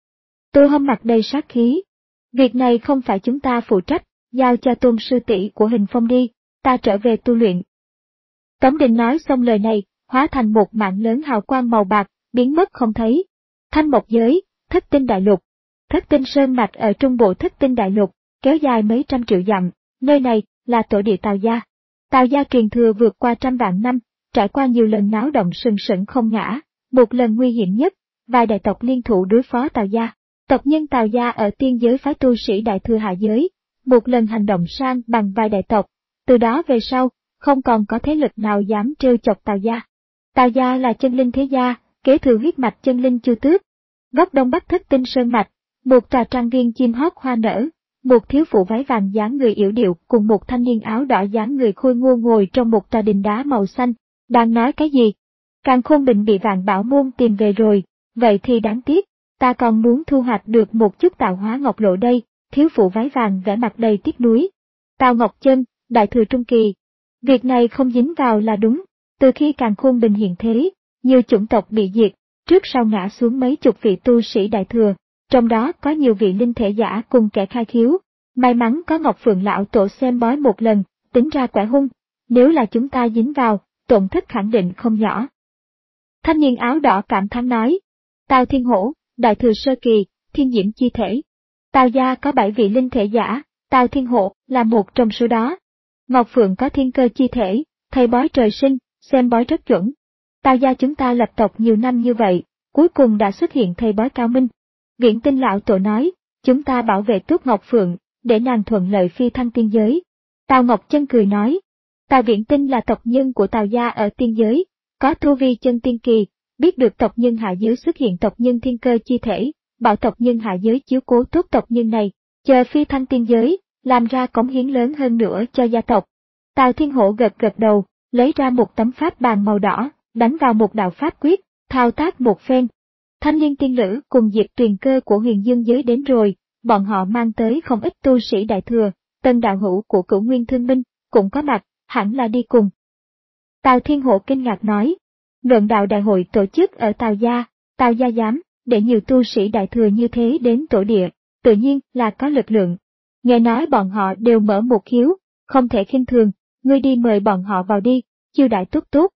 Tô Hâm mặt đầy sát khí, việc này không phải chúng ta phụ trách, giao cho Tôn sư tỷ của Hình Phong đi, ta trở về tu luyện. Tống Đình nói xong lời này, hóa thành một mạng lớn hào quang màu bạc, biến mất không thấy. Thanh Mộc Giới, Thất Tinh Đại Lục. Thất Tinh Sơn Mạch ở trung bộ Thất Tinh Đại Lục, kéo dài mấy trăm triệu dặm, nơi này là tổ địa Tào gia. Tào gia truyền thừa vượt qua trăm vạn năm, trải qua nhiều lần náo động sừng sững không ngã, một lần nguy hiểm nhất, vài đại tộc liên thủ đối phó Tào gia. Tộc nhân Tào gia ở tiên giới phái tu sĩ đại thừa hạ giới, một lần hành động sang bằng vài đại tộc, từ đó về sau, không còn có thế lực nào dám trêu chọc Tào gia. Tào gia là chân linh thế gia, kế thừa huyết mạch chân linh Chu Tước. Góc đông bắc Thất Tinh Sơn Mạch, một tòa trang viên chim hót hoa nở, một thiếu phụ váy vàng dáng người yểu điệu cùng một thanh niên áo đỏ dáng người khôi ngô ngồi trong một tòa đình đá màu xanh, đang nói cái gì? Càn Khôn Bình bị Vạn Bảo Môn tìm về rồi, vậy thì đáng tiếc, ta còn muốn thu hoạch được một chút tạo hóa ngọc lộ đây, thiếu phụ váy vàng vẻ mặt đầy tiếc nuối. Tào Ngọc Chân, đại thừa trung kỳ. Việc này không dính vào là đúng, từ khi Càn Khôn Bình hiện thế, nhiều chủng tộc bị diệt, trước sau ngã xuống mấy chục vị tu sĩ đại thừa, trong đó có nhiều vị linh thể giả cùng kẻ khai khiếu. May mắn có Ngọc Phượng lão tổ xem bói một lần, tính ra quẻ hung, nếu là chúng ta dính vào, tổn thất khẳng định không nhỏ. Thanh niên áo đỏ cảm thán nói, Tào Thiên Hổ, đại thừa sơ kỳ, thiên diễm chi thể. Tào gia có bảy vị linh thể giả, Tào Thiên Hổ là một trong số đó. Ngọc Phượng có thiên cơ chi thể, thầy bói trời sinh, xem bói rất chuẩn. Tào gia chúng ta lập tộc nhiều năm như vậy, cuối cùng đã xuất hiện thầy bói cao minh. Viễn Tinh lão tổ nói, chúng ta bảo vệ tốt Ngọc Phượng, để nàng thuận lợi phi thăng tiên giới. Tào Ngọc Chân cười nói, Tào Viễn Tinh là tộc nhân của Tào gia ở tiên giới, có tu vi chân tiên kỳ, biết được tộc nhân hạ giới xuất hiện tộc nhân thiên cơ chi thể, bảo tộc nhân hạ giới chiếu cố tốt tộc nhân này, chờ phi thăng tiên giới, làm ra cống hiến lớn hơn nữa cho gia tộc. Tào Thiên Hổ gật gật đầu, lấy ra một tấm pháp bàn màu đỏ, đánh vào một đạo pháp quyết, thao tác một phen. Thanh Liên tiên lữ cùng Diệp Tuyền Cơ của Huyền Dương giới đến rồi, bọn họ mang tới không ít tu sĩ đại thừa, Tân đạo hữu của Cửu Nguyên Thương Minh cũng có mặt, hẳn là đi cùng. Tào Thiên Hổ kinh ngạc nói, luận đạo đại hội tổ chức ở Tào gia, Tào gia dám để nhiều tu sĩ đại thừa như thế đến tổ địa, tự nhiên là có lực lượng. Nghe nói bọn họ đều mở một khiếu, không thể khinh thường, ngươi đi mời bọn họ vào đi, chiêu đãi tốt tốt.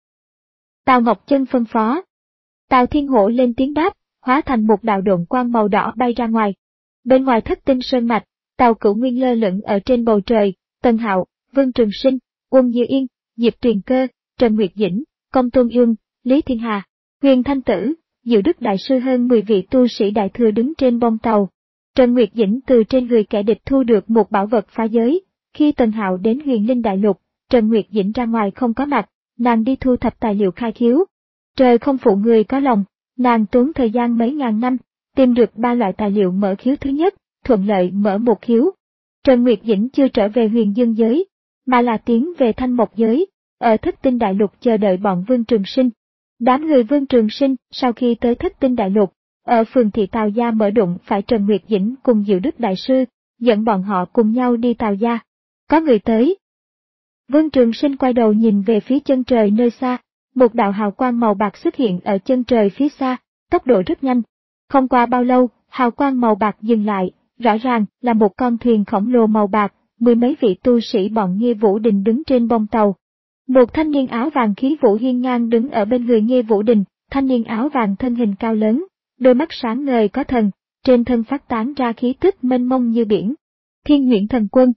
Tào Ngọc Chân phân phó. Tào Thiên Hổ lên tiếng đáp, hóa thành một đạo độn quang màu đỏ bay ra ngoài. Bên ngoài Thất Tinh Sơn mạch, Tào Cửu Nguyên lơ lửng ở trên bầu trời, Tân Hạo, Vương Trường Sinh, Uông Như Yên, Diệp Tuyền Cơ, Trần Nguyệt Dĩnh, Công Tôn Ương, Lý Thiên Hà, Huyền Thanh Tử, Diệu Đức Đại Sư hơn mười vị tu sĩ đại thừa đứng trên bông tàu. Trần Nguyệt Dĩnh từ trên người kẻ địch thu được một bảo vật phá giới. Khi Tân Hạo đến Huyền Linh Đại Lục, Trần Nguyệt Dĩnh ra ngoài không có mặt, nàng đi thu thập tài liệu khai khiếu. Trời không phụ người có lòng, nàng tốn thời gian mấy ngàn năm, tìm được ba loại tài liệu mở khiếu thứ nhất, thuận lợi mở một khiếu. Trần Nguyệt Dĩnh chưa trở về Huyền Dương giới, mà là tiến về Thanh Mộc giới, ở Thất Tinh Đại Lục chờ đợi bọn Vương Trường Sinh. Đám người Vương Trường Sinh sau khi tới Thất Tinh Đại Lục, ở phường thị Tào gia mở đụng phải Trần Nguyệt Dĩnh cùng Diệu Đức Đại Sư, dẫn bọn họ cùng nhau đi Tào gia. Có người tới. Vương Trường Sinh quay đầu nhìn về phía chân trời nơi xa, một đạo hào quang màu bạc xuất hiện ở chân trời phía xa, tốc độ rất nhanh. Không qua bao lâu, hào quang màu bạc dừng lại, rõ ràng là một con thuyền khổng lồ màu bạc, mười mấy vị tu sĩ bọn Nghê Vũ Đình đứng trên bông tàu. Một thanh niên áo vàng khí vũ hiên ngang đứng ở bên người Nghê Vũ Đình, thanh niên áo vàng thân hình cao lớn, đôi mắt sáng ngời có thần, trên thân phát tán ra khí tức mênh mông như biển. Thiên Huyễn Thần Quân.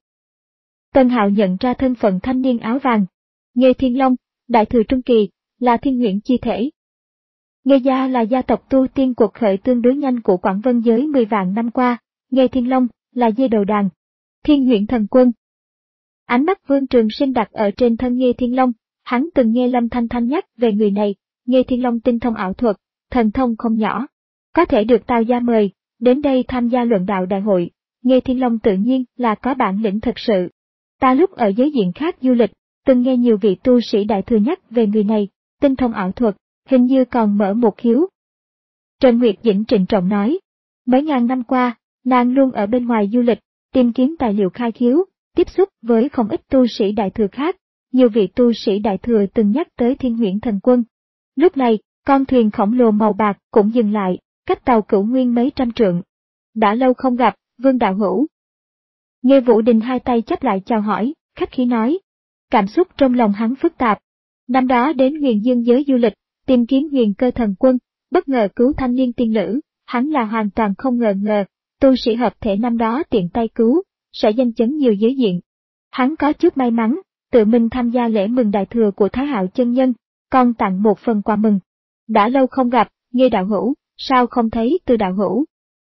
Tân Hạo nhận ra thân phận thanh niên áo vàng. Nghê Thiên Long, đại thừa trung kỳ, là thiên huyễn chi thể. Nghê gia là gia tộc tu tiên cuộc khởi tương đối nhanh của Quảng Vân giới mười vạn năm qua, Nghê Thiên Long là dê đầu đàn. Thiên Huyễn Thần Quân. Ánh mắt Vương Trường Sinh đặt ở trên thân Nghê Thiên Long, hắn từng nghe Lâm Thanh Thanh nhắc về người này, Nghê Thiên Long tinh thông ảo thuật, thần thông không nhỏ. Có thể được Tào gia mời, đến đây tham gia luận đạo đại hội, Nghê Thiên Long tự nhiên là có bản lĩnh thật sự. Ta lúc ở giới diện khác du lịch, từng nghe nhiều vị tu sĩ đại thừa nhắc về người này, tinh thông ảo thuật, hình như còn mở một khiếu. Trần Nguyệt Dĩnh trịnh trọng nói, mấy ngàn năm qua, nàng luôn ở bên ngoài du lịch, tìm kiếm tài liệu khai khiếu, tiếp xúc với không ít tu sĩ đại thừa khác, nhiều vị tu sĩ đại thừa từng nhắc tới Thiên Huyễn Thần Quân. Lúc này, con thuyền khổng lồ màu bạc cũng dừng lại, cách Tàu Cửu Nguyên mấy trăm trượng. Đã lâu không gặp, Vương đạo hữu. Nghê Vũ Đình hai tay chắp lại chào hỏi, khách khí nói. Cảm xúc trong lòng hắn phức tạp. Năm đó đến Huyền Dương giới du lịch, tìm kiếm Huyền Cơ Thần Quân, bất ngờ cứu thanh niên tiên nữ, hắn là hoàn toàn không ngờ ngờ, tu sĩ hợp thể năm đó tiện tay cứu, sẽ danh chấn nhiều giới diện. Hắn có chút may mắn, tự mình tham gia lễ mừng đại thừa của Thái Hạo chân nhân, còn tặng một phần quà mừng. Đã lâu không gặp, Nghê đạo hữu, sao không thấy Từ đạo hữu?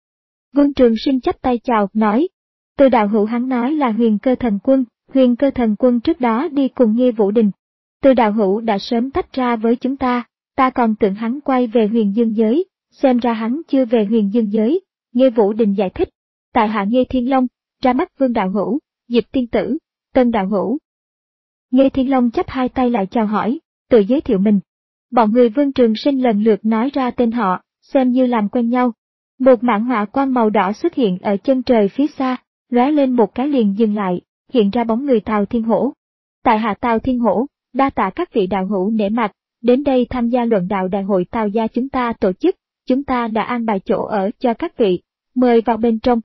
Vương Trường Sinh chắp tay chào, nói. Từ đạo hữu hắn nói là Huyền Cơ Thần Quân, Huyền Cơ Thần Quân trước đó đi cùng Nghê Vũ Đình. Từ đạo hữu đã sớm tách ra với chúng ta, ta còn tưởng hắn quay về Huyền Dương giới, xem ra hắn chưa về Huyền Dương giới. Nghê Vũ Đình giải thích, tại hạ Nghê Thiên Long, ra mắt Vương đạo hữu, Diệp tiên tử, Tân đạo hữu. Nghê Thiên Long chắp hai tay lại chào hỏi, tự giới thiệu mình. Bọn người Vương Trường Sinh lần lượt nói ra tên họ, xem như làm quen nhau. Một mảng hỏa quang màu đỏ xuất hiện ở chân trời phía xa, lóe lên một cái liền dừng lại, hiện ra bóng người Tào Thiên Hổ. Tại hạ Tào Thiên Hổ, đa tạ các vị đạo hữu nể mặt, đến đây tham gia luận đạo đại hội Tào gia chúng ta tổ chức, chúng ta đã an bài chỗ ở cho các vị, mời vào bên trong.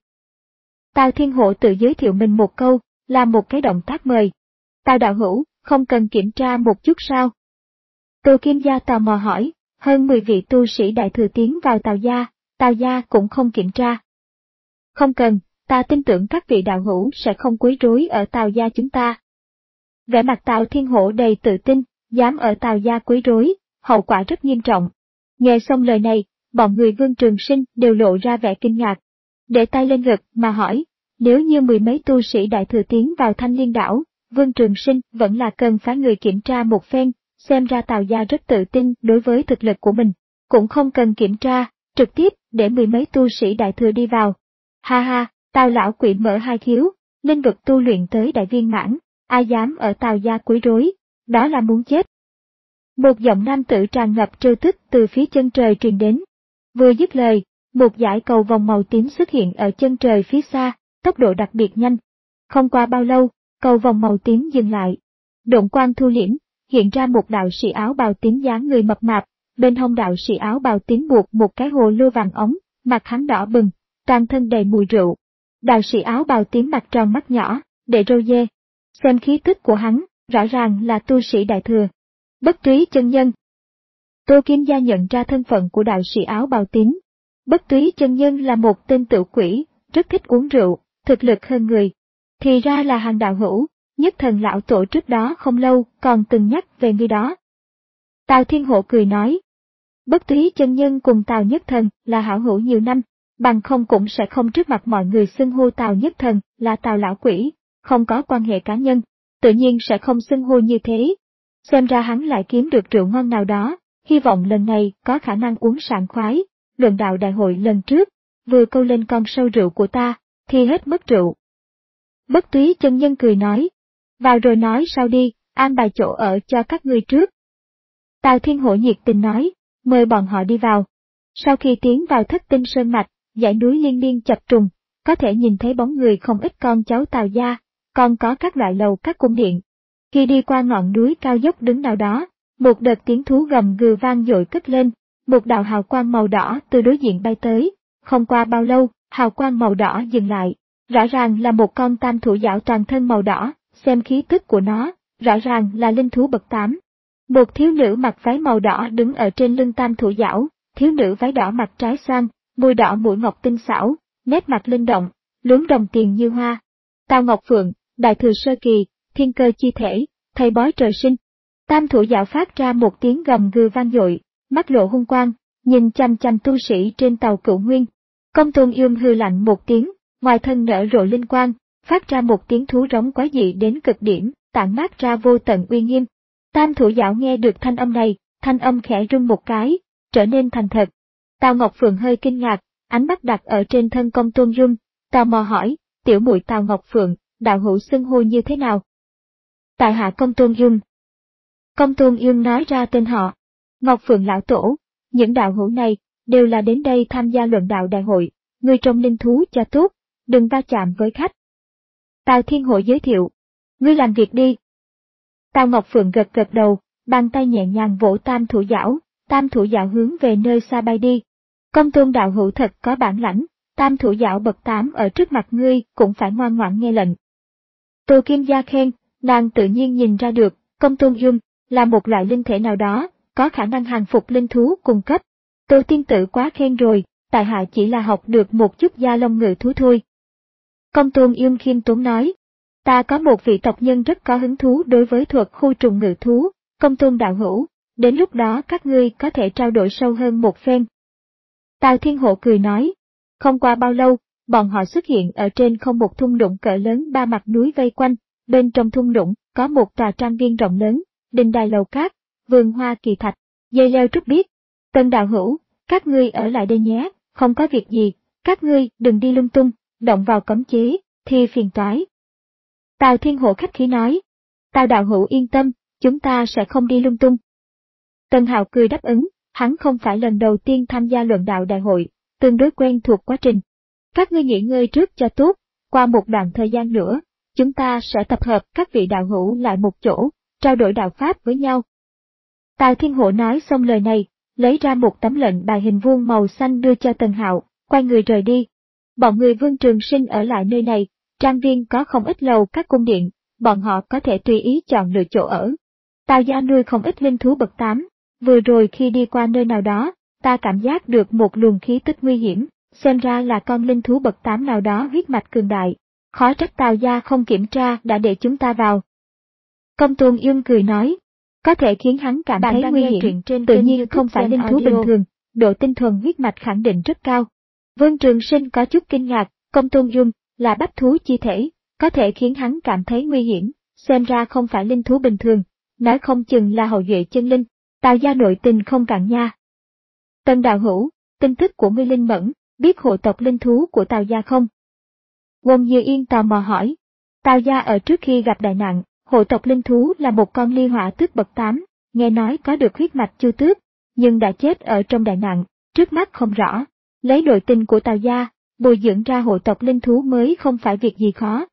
Tào Thiên Hổ tự giới thiệu mình một câu, làm một cái động tác mời. Tào đạo hữu, không cần kiểm tra một chút sao? Tô Kim Gia tò mò hỏi, hơn mười vị tu sĩ đại thừa tiến vào Tào gia, Tào gia cũng không kiểm tra. Không cần, ta tin tưởng các vị đạo hữu sẽ không quấy rối ở Tào gia chúng ta. Vẻ mặt Tào Thiên Hổ đầy tự tin, dám ở Tào gia quấy rối, hậu quả rất nghiêm trọng. Nghe xong lời này, bọn người Vương Trường Sinh đều lộ ra vẻ kinh ngạc. Để tay lên ngực mà hỏi, Nếu như mười mấy tu sĩ đại thừa tiến vào Thanh Liên đảo, Vương Trường Sinh vẫn là cần phái người kiểm tra một phen, xem ra Tào gia rất tự tin đối với thực lực của mình. Cũng không cần kiểm tra, trực tiếp để mười mấy tu sĩ đại thừa đi vào. Ha ha, Tào lão quỷ mở hai khiếu, linh vực tu luyện tới đại viên mãn, ai dám ở Tào gia quấy rối, đó là muốn chết. Một giọng nam tử tràn ngập trêu tức từ phía chân trời truyền đến. Vừa dứt lời, một dải cầu vòng màu tím xuất hiện ở chân trời phía xa, tốc độ đặc biệt nhanh. Không qua bao lâu, cầu vòng màu tím dừng lại. Độn quang thu liễm, hiện ra một đạo sĩ áo bào tím dáng người mập mạp, bên hông đạo sĩ áo bào tím buộc một cái hồ lô vàng ống, mặt hắn đỏ bừng, toàn thân đầy mùi rượu. Đạo sĩ áo bào tím mặt tròn mắt nhỏ, để râu dê. Xem khí tức của hắn, rõ ràng là tu sĩ đại thừa. Bất Túy chân nhân. Tô Kim Gia nhận ra thân phận của đạo sĩ áo bào tím. Bất Túy chân nhân là một tên tự quỷ, rất thích uống rượu, thực lực hơn người. Thì ra là hàng đạo hữu, Nhất Thần lão tổ trước đó không lâu còn từng nhắc về người đó. Tào Thiên Hộ cười nói. Bất Túy chân nhân cùng Tào Nhất Thần là hảo hữu nhiều năm, bằng không cũng sẽ không trước mặt mọi người xưng hô Tào Nhất Thần là Tào lão quỷ, không có quan hệ cá nhân, tự nhiên sẽ không xưng hô như thế. Xem ra hắn lại kiếm được rượu ngon nào đó, hy vọng lần này có khả năng uống sảng khoái. Luận đạo đại hội lần trước, vừa câu lên con sâu rượu của ta, thì hết mất rượu. Bất Túy chân nhân cười nói, vào rồi nói sao đi, an bài chỗ ở cho các ngươi trước. Tào Thiên Hộ nhiệt tình nói, mời bọn họ đi vào. Sau khi tiến vào Thất Tinh Sơn Mạch, dãy núi liên miên chập trùng, có thể nhìn thấy bóng người không ít con cháu Tào gia, còn có các loại lầu các cung điện. Khi đi qua ngọn núi cao dốc đứng nào đó, một đợt tiếng thú gầm gừ vang dội cất lên, một đạo hào quang màu đỏ từ đối diện bay tới, không qua bao lâu, hào quang màu đỏ dừng lại, rõ ràng là một con tam thủ dạo toàn thân màu đỏ, xem khí tức của nó, rõ ràng là linh thú bậc tám. Một thiếu nữ mặc váy màu đỏ đứng ở trên lưng tam thủ dạo, thiếu nữ váy đỏ mặt trái xoan, môi đỏ mũi ngọc tinh xảo, nét mặt linh động, luống đồng tiền như hoa. Tào Ngọc Phượng, đại thừa sơ kỳ, thiên cơ chi thể, thầy bói trời sinh. Tam thủ dạo phát ra một tiếng gầm gừ vang dội, mắt lộ hung quang, nhìn chăm chăm tu sĩ trên tàu Cửu Nguyên. Công Tôn Yum hư lạnh một tiếng, ngoài thân nở rộ linh quang, phát ra một tiếng thú rống quái dị đến cực điểm, tản mát ra vô tận uy nghiêm. Tam thủ dạo nghe được thanh âm này, thanh âm khẽ rung một cái, trở nên thành thật. Tào Ngọc Phượng hơi kinh ngạc, ánh mắt đặt ở trên thân Công Tôn Yum, tò mò hỏi, tiểu muội Tào Ngọc Phượng, đạo hữu xưng hô như thế nào? Tại hạ Công Tôn Yum. Công Tôn Yum nói ra tên họ. Ngọc Phượng lão tổ, những đạo hữu này đều là đến đây tham gia luận đạo đại hội, người trông linh thú cho tốt, đừng va chạm với khách. Tào Thiên Hộ giới thiệu, ngươi làm việc đi. Tào Ngọc Phượng gật gật đầu, bàn tay nhẹ nhàng vỗ tam thủ dạo, tam thủ dạo hướng về nơi xa bay đi. Công Tôn đạo hữu thật có bản lãnh, tam thủ dạo bậc tám ở trước mặt ngươi cũng phải ngoan ngoãn nghe lệnh. Tô Kim Gia khen, nàng tự nhiên nhìn ra được, Công Tôn Yum là một loại linh thể nào đó, có khả năng hàng phục linh thú cung cấp. Tô tiên tử quá khen rồi, tại hạ chỉ là học được một chút gia long ngự thú thôi. Công Tôn Yum khiêm tốn nói, ta có một vị tộc nhân rất có hứng thú đối với thuật khu trùng ngự thú, Công Tôn đạo hữu, đến lúc đó các ngươi có thể trao đổi sâu hơn một phen. Tào Thiên Hộ cười nói, không qua bao lâu, bọn họ xuất hiện ở trên không một thung lũng cỡ lớn ba mặt núi vây quanh, bên trong thung lũng có một tòa trang viên rộng lớn, đình đài lầu cát, vườn hoa kỳ thạch, dây leo trúc biếc. Tân đạo hữu, các ngươi ở lại đây nhé, không có việc gì, các ngươi đừng đi lung tung, động vào cấm chế, thì phiền toái. Tào Thiên Hộ khách khí nói, Tào đạo hữu yên tâm, chúng ta sẽ không đi lung tung. Tân Hạo cười đáp ứng, hắn không phải lần đầu tiên tham gia luận đạo đại hội, tương đối quen thuộc quá trình. Các ngươi nghỉ ngơi trước cho tốt, qua một đoạn thời gian nữa, chúng ta sẽ tập hợp các vị đạo hữu lại một chỗ, trao đổi đạo pháp với nhau. Tào Thiên Hộ nói xong lời này, lấy ra một tấm lệnh bài hình vuông màu xanh đưa cho Tần Hạo, quay người rời đi. Bọn người Vương Trường Sinh ở lại nơi này, trang viên có không ít lầu các cung điện, bọn họ có thể tùy ý chọn lựa chỗ ở. Tào gia nuôi không ít linh thú bậc tám, vừa rồi khi đi qua nơi nào đó, ta cảm giác được một luồng khí tức nguy hiểm, xem ra là con linh thú bậc tám nào đó huyết mạch cường đại. Khó trách Tào gia không kiểm tra đã để chúng ta vào. Công Tôn Yum cười nói, có thể khiến hắn cảm Bạn thấy nguy hiểm, trên tự nhiên không phải linh thú bình thường, độ tinh thuần huyết mạch khẳng định rất cao. Vương Trường Sinh có chút kinh ngạc, Công Tôn Yum, là bách thú chi thể, có thể khiến hắn cảm thấy nguy hiểm, xem ra không phải linh thú bình thường, nói không chừng là hậu duệ chân linh, Tào gia nội tình không cạn nha. Tân đạo hữu, tin tức của ngươi linh mẫn, biết hộ tộc linh thú của Tào gia không? Quân Như Yên tò mò hỏi. Tào gia ở trước khi gặp đại nạn, hộ tộc linh thú là một con ly hỏa tước bậc tám, nghe nói có được huyết mạch chu tước, nhưng đã chết ở trong đại nạn, trước mắt không rõ. Lấy nội tình của Tào gia, bồi dưỡng ra hộ tộc linh thú mới không phải việc gì khó.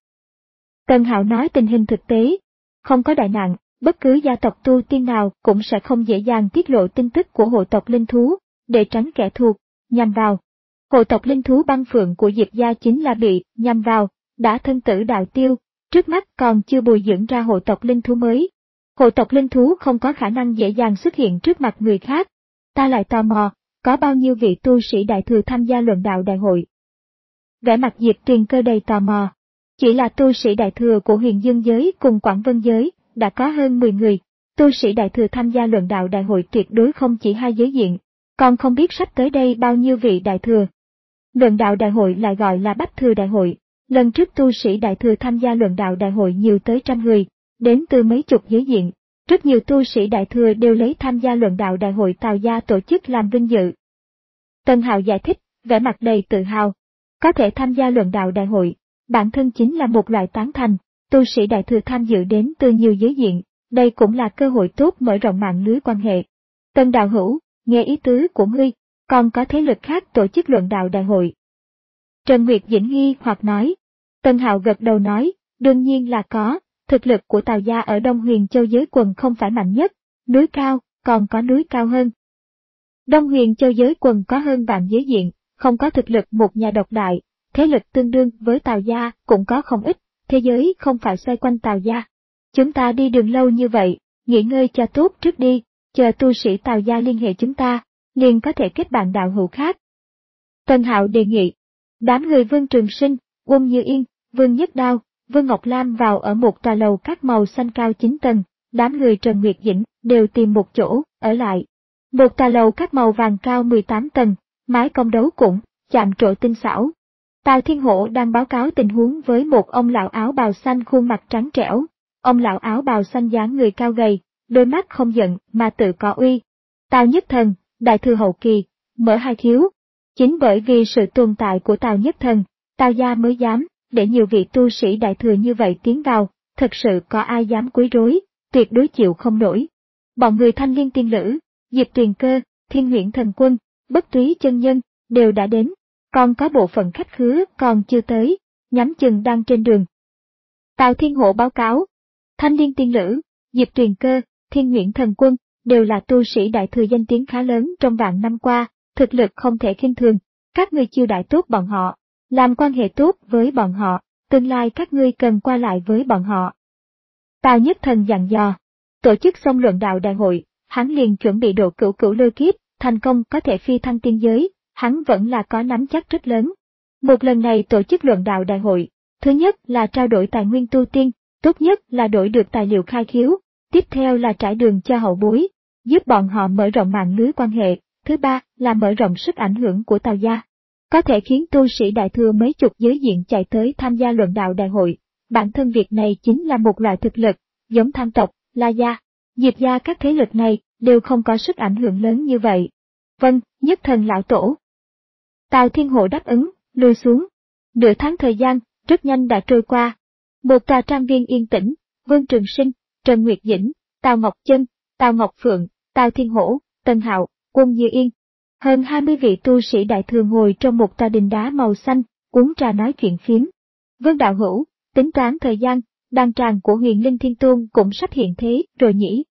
Tân Hạo nói tình hình thực tế, không có đại nạn, bất cứ gia tộc tu tiên nào cũng sẽ không dễ dàng tiết lộ tin tức của hộ tộc linh thú, để tránh kẻ thù nhằm vào. Hộ tộc linh thú băng phượng của Diệp gia chính là bị nhằm vào, đã thân tử đạo tiêu, trước mắt còn chưa bồi dưỡng ra hộ tộc linh thú mới. Hộ tộc linh thú không có khả năng dễ dàng xuất hiện trước mặt người khác. Ta lại tò mò, có bao nhiêu vị tu sĩ đại thừa tham gia luận đạo đại hội? Vẻ mặt Diệp Tuyền Cơ đầy tò mò. Chỉ là tu sĩ đại thừa của Huyền Dương giới cùng Quảng Vân giới, đã có hơn mười người. Tu sĩ đại thừa tham gia luận đạo đại hội tuyệt đối không chỉ hai giới diện, còn không biết sắp tới đây bao nhiêu vị đại thừa. Luận đạo đại hội lại gọi là Bách Thừa đại hội. Lần trước tu sĩ đại thừa tham gia luận đạo đại hội nhiều tới trăm người, đến từ mấy chục giới diện. Rất nhiều tu sĩ đại thừa đều lấy tham gia luận đạo đại hội Tào gia tổ chức làm vinh dự. Tân Hạo giải thích, vẻ mặt đầy tự hào. Có thể tham gia luận đạo đại hội, bản thân chính là một loại tán thành, tu sĩ đại thừa tham dự đến từ nhiều giới diện, đây cũng là cơ hội tốt mở rộng mạng lưới quan hệ. Tân đạo hữu, nghe ý tứ của ngươi, còn có thế lực khác tổ chức luận đạo đại hội. Trần Nguyệt Dĩnh nghi hoặc nói. Tân Hạo gật đầu nói, đương nhiên là có, thực lực của Tào gia ở Đông Huyền Châu giới quần không phải mạnh nhất, núi cao, còn có núi cao hơn. Đông Huyền Châu giới quần có hơn vạn giới diện, không có thực lực một nhà độc đại, thế lực tương đương với Tào gia cũng có không ít, thế giới không phải xoay quanh Tào gia. Chúng ta đi đường lâu như vậy, nghỉ ngơi cho tốt trước đi, chờ tu sĩ Tào gia liên hệ chúng ta, liền có thể kết bạn đạo hữu khác. Tân Hạo đề nghị. Đám người Vương Trường Sinh, Quân Như Yên, Vương Nhất Đao, Vương Ngọc Lam vào ở một tòa lầu các màu xanh cao chín tầng, đám người Trần Nguyệt Dĩnh đều tìm một chỗ, ở lại. Một tòa lầu các màu vàng cao mười tám tầng, mái cong đấu cũng, chạm trổ tinh xảo. Tào Thiên Hổ đang báo cáo tình huống với một ông lão áo bào xanh khuôn mặt trắng trẻo. Ông lão áo bào xanh dáng người cao gầy, đôi mắt không giận mà tự có uy. Tào Nhất Thần, đại thừa hậu kỳ, mở hai khiếu. Chính bởi vì sự tồn tại của Tào Nhất Thần, Tào gia mới dám để nhiều vị tu sĩ đại thừa như vậy tiến vào, thật sự có ai dám quấy rối, tuyệt đối chịu không nổi. Bọn người Thanh Liên Tiên Lữ, Diệp Tuyền Cơ, Thiên Huyễn Thần Quân, Bất Túy Chân Nhân đều đã đến, còn có bộ phận khách khứa còn chưa tới, nhắm chừng đang trên đường. Tào Thiên Hổ báo cáo, Thanh Liên Tiên Lữ, Diệp Tuyền Cơ, Thiên Huyễn Thần Quân đều là tu sĩ đại thừa danh tiếng khá lớn trong vạn năm qua, thực lực không thể khinh thường, các ngươi chiêu đãi tốt bọn họ, làm quan hệ tốt với bọn họ, tương lai các ngươi cần qua lại với bọn họ. Tào Nhất Thần dặn dò, tổ chức xong luận đạo đại hội, hắn liền chuẩn bị độ cửu cửu lôi kiếp, thành công có thể phi thăng tiên giới, hắn vẫn là có nắm chắc rất lớn. Một lần này tổ chức luận đạo đại hội, thứ nhất là trao đổi tài nguyên tu tiên, tốt nhất là đổi được tài liệu khai khiếu, tiếp theo là trải đường cho hậu bối, giúp bọn họ mở rộng mạng lưới quan hệ, thứ ba là mở rộng sức ảnh hưởng của Tào gia. Có thể khiến tu sĩ đại thừa mấy chục giới diện chạy tới tham gia luận đạo đại hội, bản thân việc này chính là một loại thực lực, giống Tham tộc, La gia, Diệp gia, các thế lực này đều không có sức ảnh hưởng lớn như vậy. Vâng, Nhất Thần lão tổ. Tào Thiên Hộ đáp ứng, lui xuống. Nửa tháng thời gian, rất nhanh đã trôi qua. Một tòa trang viên yên tĩnh, Vương Trường Sinh, Trần Nguyệt Dĩnh, Tào Ngọc Chân, Tào Ngọc Phượng, Tào Thiên Hổ, Tân Hạo, Quân Như Yên. Hơn hai mươi vị tu sĩ đại thừa ngồi trong một tòa đình đá màu xanh, uống trà nói chuyện phiếm. Vương đạo hữu, tính toán thời gian, đàn tràng của Huyền Linh Thiên Tôn cũng sắp hiện thế rồi nhỉ?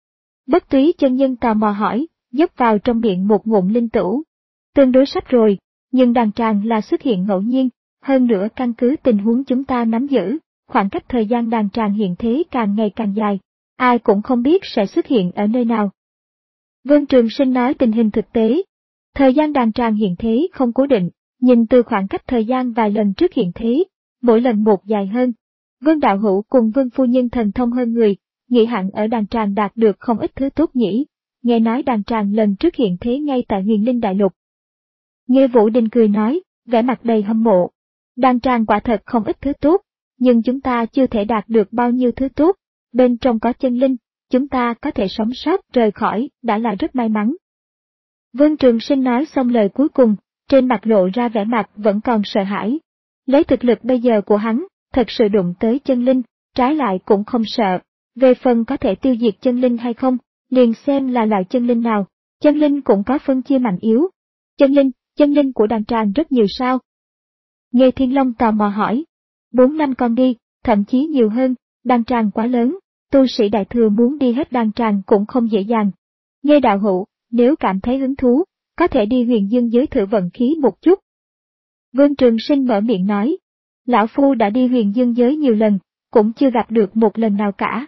Bất Túy Chân Nhân tò mò hỏi, dốc vào trong miệng một ngụm linh tửu. Tương đối sắp rồi, nhưng đàn tràng là xuất hiện ngẫu nhiên, hơn nữa căn cứ tình huống chúng ta nắm giữ, khoảng cách thời gian đàn tràng hiện thế càng ngày càng dài, ai cũng không biết sẽ xuất hiện ở nơi nào. Vương Trường Sinh nói tình hình thực tế. Thời gian đàn tràng hiện thế không cố định, nhìn từ khoảng cách thời gian vài lần trước hiện thế, mỗi lần một dài hơn. Vương đạo hữu cùng Vương phu nhân thần thông hơn người, nghĩ hẳn ở đàn tràng đạt được không ít thứ tốt nhỉ, nghe nói đàn tràng lần trước hiện thế ngay tại Huyền Linh Đại Lục. Nghe Vũ Đình cười nói, vẻ mặt đầy hâm mộ. Đan tràng quả thật không ít thứ tốt, nhưng chúng ta chưa thể đạt được bao nhiêu thứ tốt, bên trong có chân linh, chúng ta có thể sống sót rời khỏi, đã là rất may mắn. Vương Trường Sinh nói xong lời cuối cùng, trên mặt lộ ra vẻ mặt vẫn còn sợ hãi. Lấy thực lực bây giờ của hắn, thật sự đụng tới chân linh, trái lại cũng không sợ. Về phần có thể tiêu diệt chân linh hay không, liền xem là loại chân linh nào, chân linh cũng có phân chia mạnh yếu. Chân linh, chân linh của đan tràng rất nhiều sao? Nghê Thiên Long tò mò hỏi. Bốn năm con đi, thậm chí nhiều hơn, đan tràng quá lớn, tu sĩ đại thừa muốn đi hết đan tràng cũng không dễ dàng. Nghê đạo hữu, nếu cảm thấy hứng thú, có thể đi huyền dương giới thử vận khí một chút. Vương Trường Sinh mở miệng nói. Lão Phu đã đi huyền dương giới nhiều lần, cũng chưa gặp được một lần nào cả.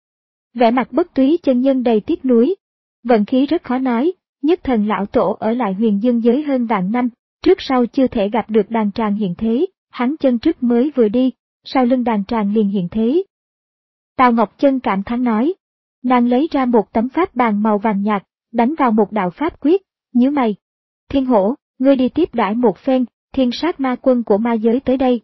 Vẻ mặt bất túy chân nhân đầy tiếc nuối. Vận khí rất khó nói, nhất thần lão tổ ở lại huyền dương giới hơn vạn năm, trước sau chưa thể gặp được đàn tràng hiện thế, hắn chân trước mới vừa đi, sau lưng đàn tràng liền hiện thế. Tào Ngọc Chân cảm thán nói. Nàng lấy ra một tấm pháp bàn màu vàng nhạt, đánh vào một đạo pháp quyết, nhíu mày. Thiên Hổ, ngươi đi tiếp đãi một phen, thiên sát ma quân của ma giới tới đây.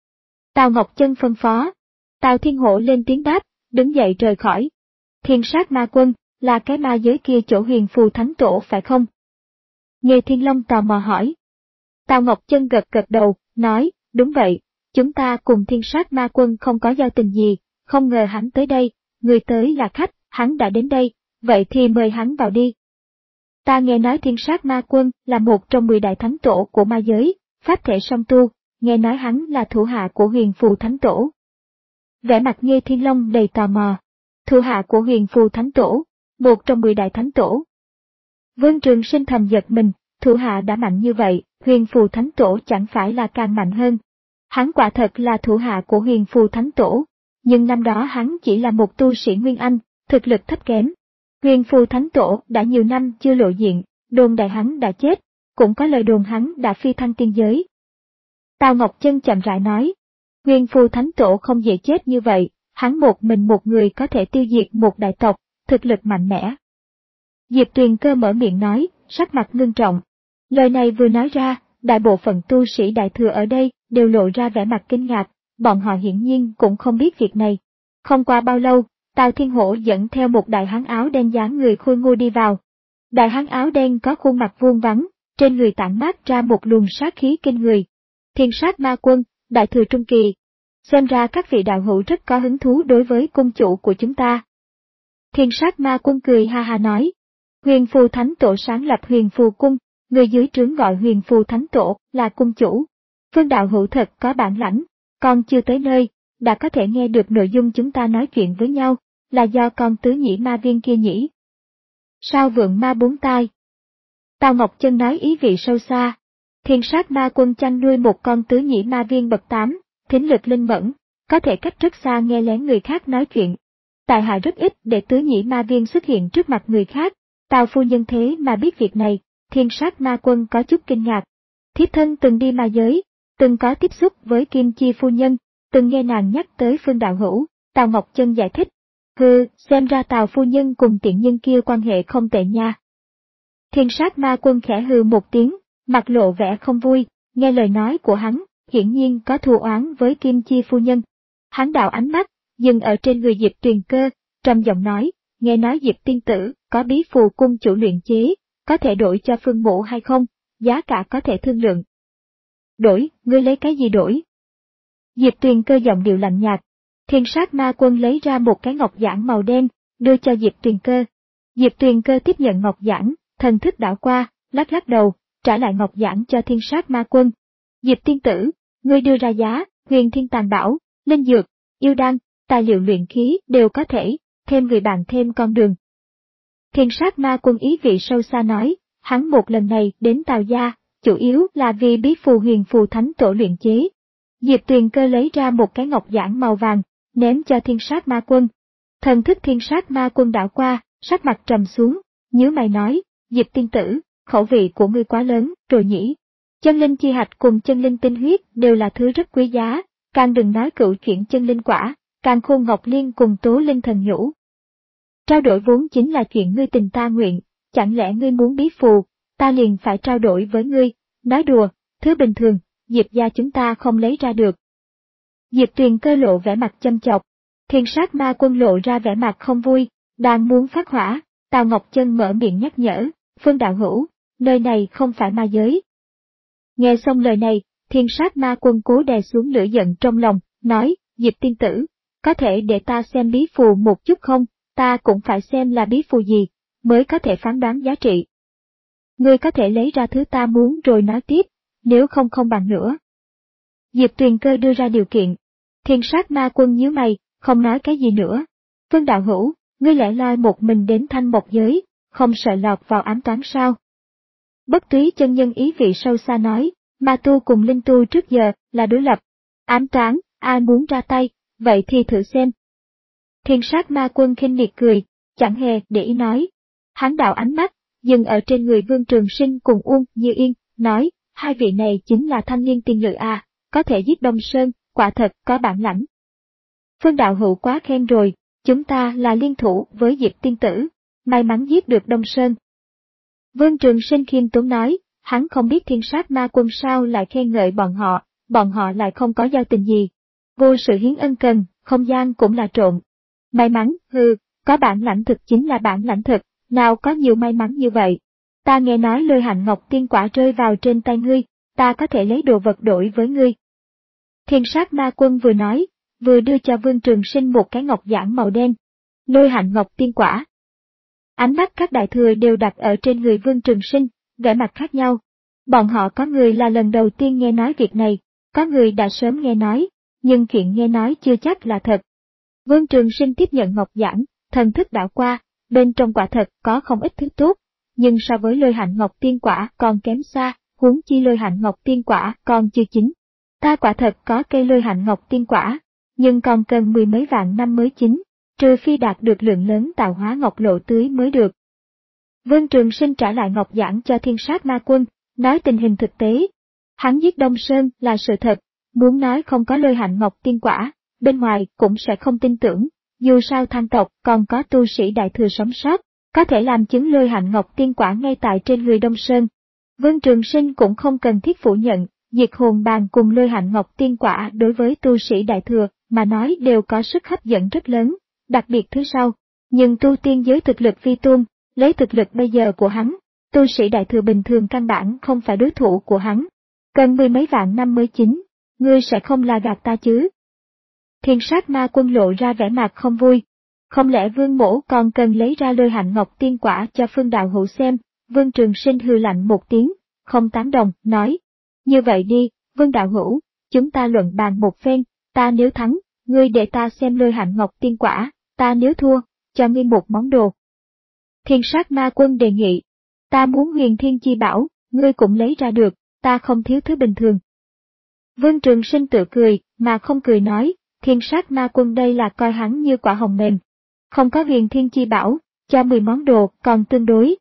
Tào Ngọc Chân phân phó. Tào Thiên Hổ lên tiếng đáp, đứng dậy rời khỏi. Thiên sát ma quân, là cái ma giới kia chỗ huyền phù thánh tổ phải không? Nghê Thiên Long tò mò hỏi. Tào Ngọc Chân gật gật đầu, nói, đúng vậy, chúng ta cùng thiên sát ma quân không có giao tình gì, không ngờ hắn tới đây, người tới là khách, hắn đã đến đây, vậy thì mời hắn vào đi. Ta nghe nói thiên sát ma quân là một trong mười đại thánh tổ của ma giới, pháp thể song tu, nghe nói hắn là thủ hạ của huyền phù thánh tổ. Vẻ mặt Nghê Thiên Long đầy tò mò. Thủ hạ của huyền phù thánh tổ, một trong mười đại thánh tổ. Vương Trường Sinh thầm giật mình, thủ hạ đã mạnh như vậy, huyền phù thánh tổ chẳng phải là càng mạnh hơn. Hắn quả thật là thủ hạ của huyền phù thánh tổ, nhưng năm đó hắn chỉ là một tu sĩ Nguyên Anh, thực lực thấp kém. Huyền phù thánh tổ đã nhiều năm chưa lộ diện, đồn đại hắn đã chết, cũng có lời đồn hắn đã phi thăng tiên giới. Tào Ngọc Chân chậm rãi nói, huyền phù thánh tổ không dễ chết như vậy, hắn một mình một người có thể tiêu diệt một đại tộc, thực lực mạnh mẽ. Diệp Tuyền Cơ mở miệng nói, sắc mặt ngưng trọng. Lời này vừa nói ra, đại bộ phận tu sĩ đại thừa ở đây đều lộ ra vẻ mặt kinh ngạc, bọn họ hiển nhiên cũng không biết việc này. Không qua bao lâu, Tào Thiên Hổ dẫn theo một đại hán áo đen dáng người khôi ngô đi vào. Đại hán áo đen có khuôn mặt vuông vắn, trên người tản mát ra một luồng sát khí kinh người. Thiên sát ma quân, đại thừa trung kỳ. Xem ra các vị đạo hữu rất có hứng thú đối với cung chủ của chúng ta. Thiên sát ma quân cười ha ha nói. Huyền phù thánh tổ sáng lập huyền phù cung, người dưới trướng gọi huyền phù thánh tổ là cung chủ. Phương đạo hữu thật có bản lãnh, còn chưa tới nơi, đã có thể nghe được nội dung chúng ta nói chuyện với nhau, là do con tứ nhĩ ma viên kia nhỉ. Sao vượng ma bốn tai? Tào Ngọc Chân nói ý vị sâu xa. Thiên sát ma quân chăn nuôi một con tứ nhĩ ma viên bậc tám, thính lực linh mẫn, có thể cách rất xa nghe lén người khác nói chuyện. Tại hạ rất ít để tứ nhĩ ma viên xuất hiện trước mặt người khác, Tào phu nhân thế mà biết việc này, thiên sát ma quân có chút kinh ngạc. Thiếp thân từng đi ma giới, từng có tiếp xúc với Kim Chi phu nhân, từng nghe nàng nhắc tới Phương đạo hữu, Tào Ngọc Chân giải thích. Hừ, xem ra Tào phu nhân cùng tiện nhân kia quan hệ không tệ nha. Thiên sát ma quân khẽ hừ một tiếng, mặt lộ vẻ không vui, nghe lời nói của hắn, hiển nhiên có thù oán với Kim Chi phu nhân. Hắn đảo ánh mắt, dừng ở trên người Diệp Tuyền Cơ, trầm giọng nói, nghe nói Diệp tiên tử có bí phù cung chủ luyện chế, có thể đổi cho Phương mộ hay không, giá cả có thể thương lượng. Đổi, ngươi lấy cái gì đổi? Diệp Tuyền Cơ giọng điệu lạnh nhạt. Thiên sát ma quân lấy ra một cái ngọc giản màu đen, đưa cho Diệp Tuyền Cơ. Diệp Tuyền Cơ tiếp nhận ngọc giản, thần thức đảo qua, lắc lắc đầu, trả lại ngọc giản cho thiên sát ma quân. Diệp tiên tử, ngươi đưa ra giá, huyền thiên tàn bảo, linh dược, yêu đan, tài liệu luyện khí đều có thể, thêm người bạn thêm con đường. Thiên sát ma quân ý vị sâu xa nói, hắn một lần này đến Tào gia, chủ yếu là vì bí phù huyền phù thánh tổ luyện chế. Diệp Tuyền Cơ lấy ra một cái ngọc giản màu vàng, ném cho thiên sát ma quân. Thần thức thiên sát ma quân đảo qua, sắc mặt trầm xuống, nhíu mày nói, Diệp tiên tử, khẩu vị của ngươi quá lớn, rồi nhỉ. Chân linh chi hạch cùng chân linh tinh huyết đều là thứ rất quý giá, càng đừng nói cựu chuyển chân linh quả, càng khôn ngọc liên cùng tố linh thần nhũ. Trao đổi vốn chính là chuyện ngươi tình ta nguyện, chẳng lẽ ngươi muốn bí phù, ta liền phải trao đổi với ngươi, nói đùa, thứ bình thường, Diệp gia chúng ta không lấy ra được. Diệp Tuyền Cơ lộ vẻ mặt châm chọc, Thiên Sát Ma Quân lộ ra vẻ mặt không vui, đang muốn phát hỏa, Tào Ngọc Chân mở miệng nhắc nhở, Phương đạo hữu, nơi này không phải ma giới. Nghe xong lời này, Thiên Sát Ma Quân cố đè xuống lửa giận trong lòng, nói, Diệp tiên tử, có thể để ta xem bí phù một chút không, ta cũng phải xem là bí phù gì, mới có thể phán đoán giá trị. Ngươi có thể lấy ra thứ ta muốn rồi nói tiếp, nếu không không bàn nữa. Diệp Tuyền Cơ đưa ra điều kiện. Thiên Sát Ma Quân nhíu mày, không nói cái gì nữa. Phương đạo hữu, ngươi lẻ loi một mình đến Thanh Mộc giới, không sợ lọt vào ám toán sao? Bất Túy chân nhân ý vị sâu xa nói, ma tu cùng linh tu trước giờ là đối lập. Ám toán, ai muốn ra tay, vậy thì thử xem. Thiên Sát Ma Quân khinh miệt cười, chẳng hề để ý nói. Hắn đảo ánh mắt, dừng ở trên người Vương Trường Sinh cùng Uông Như Yên, nói, hai vị này chính là thanh niên tiên nữ à, có thể giết Đông Sơn, quả thật có bản lãnh. Phương đạo hữu quá khen rồi, chúng ta là liên thủ với Diệp tiên tử, may mắn giết được Đông Sơn. Vương Trường Sinh khiêm tốn nói, hắn không biết Thiên Sát Ma Quân sao lại khen ngợi bọn họ, bọn họ lại không có giao tình gì. Vô sự hiến ân cần, không gian cũng là trộn. May mắn, hừ, có bản lãnh thực chính là bản lãnh thực, nào có nhiều may mắn như vậy. Ta nghe nói Lôi Hạnh Ngọc tiên quả rơi vào trên tay ngươi, ta có thể lấy đồ vật đổi với ngươi. Thiên Sát Ma Quân vừa nói, vừa đưa cho Vương Trường Sinh một cái ngọc giản màu đen. Lôi Hạnh Ngọc tiên quả. Ánh mắt các đại thừa đều đặt ở trên người Vương Trường Sinh, vẻ mặt khác nhau. Bọn họ có người là lần đầu tiên nghe nói việc này, có người đã sớm nghe nói, nhưng chuyện nghe nói chưa chắc là thật. Vương Trường Sinh tiếp nhận ngọc giản, thần thức đảo qua, bên trong quả thật có không ít thứ tốt, nhưng so với Lôi Hạnh Ngọc tiên quả còn kém xa, huống chi Lôi Hạnh Ngọc tiên quả còn chưa chín. Ta quả thật có cây Lôi Hạnh Ngọc tiên quả, nhưng còn cần mười mấy vạn năm mới chín, trừ phi đạt được lượng lớn tạo hóa ngọc lộ tưới mới được. Vương Trường Sinh trả lại ngọc giản cho Thiên Sát Ma Quân, nói tình hình thực tế. Hắn giết Đông Sơn là sự thật, muốn nói không có Lôi Hạnh Ngọc tiên quả, bên ngoài cũng sẽ không tin tưởng, dù sao Thang tộc còn có tu sĩ đại thừa sống sót, có thể làm chứng Lôi Hạnh Ngọc tiên quả ngay tại trên người Đông Sơn. Vương Trường Sinh cũng không cần thiết phủ nhận, Diệt Hồn Bàn cùng Lôi Hạnh Ngọc tiên quả đối với tu sĩ đại thừa mà nói đều có sức hấp dẫn rất lớn, đặc biệt thứ sau. Nhưng tu tiên giới thực lực phi tôn, lấy thực lực bây giờ của hắn, tu sĩ đại thừa bình thường căn bản không phải đối thủ của hắn. Cần mười mấy vạn năm mới chín, ngươi sẽ không là gạt ta chứ? Thiên Sát Ma Quân lộ ra vẻ mặt không vui. Không lẽ Vương Mỗ còn cần lấy ra Lôi Hạnh Ngọc tiên quả cho Phương đạo hữu xem? Vương Trường Sinh hừ lạnh một tiếng, không tán đồng, nói. Như vậy đi, Vương đạo hữu, chúng ta luận bàn một phen, ta nếu thắng, ngươi để ta xem Lôi Hạnh Ngọc tiên quả, ta nếu thua, cho ngươi một món đồ. Thiên Sát Ma Quân đề nghị, ta muốn Huyền Thiên Chi Bảo, ngươi cũng lấy ra được, ta không thiếu thứ bình thường. Vương Trường Sinh tự cười, mà không cười nói, Thiên Sát Ma Quân đây là coi hắn như quả hồng mềm. Không có Huyền Thiên Chi Bảo, cho mười món đồ còn tương đối.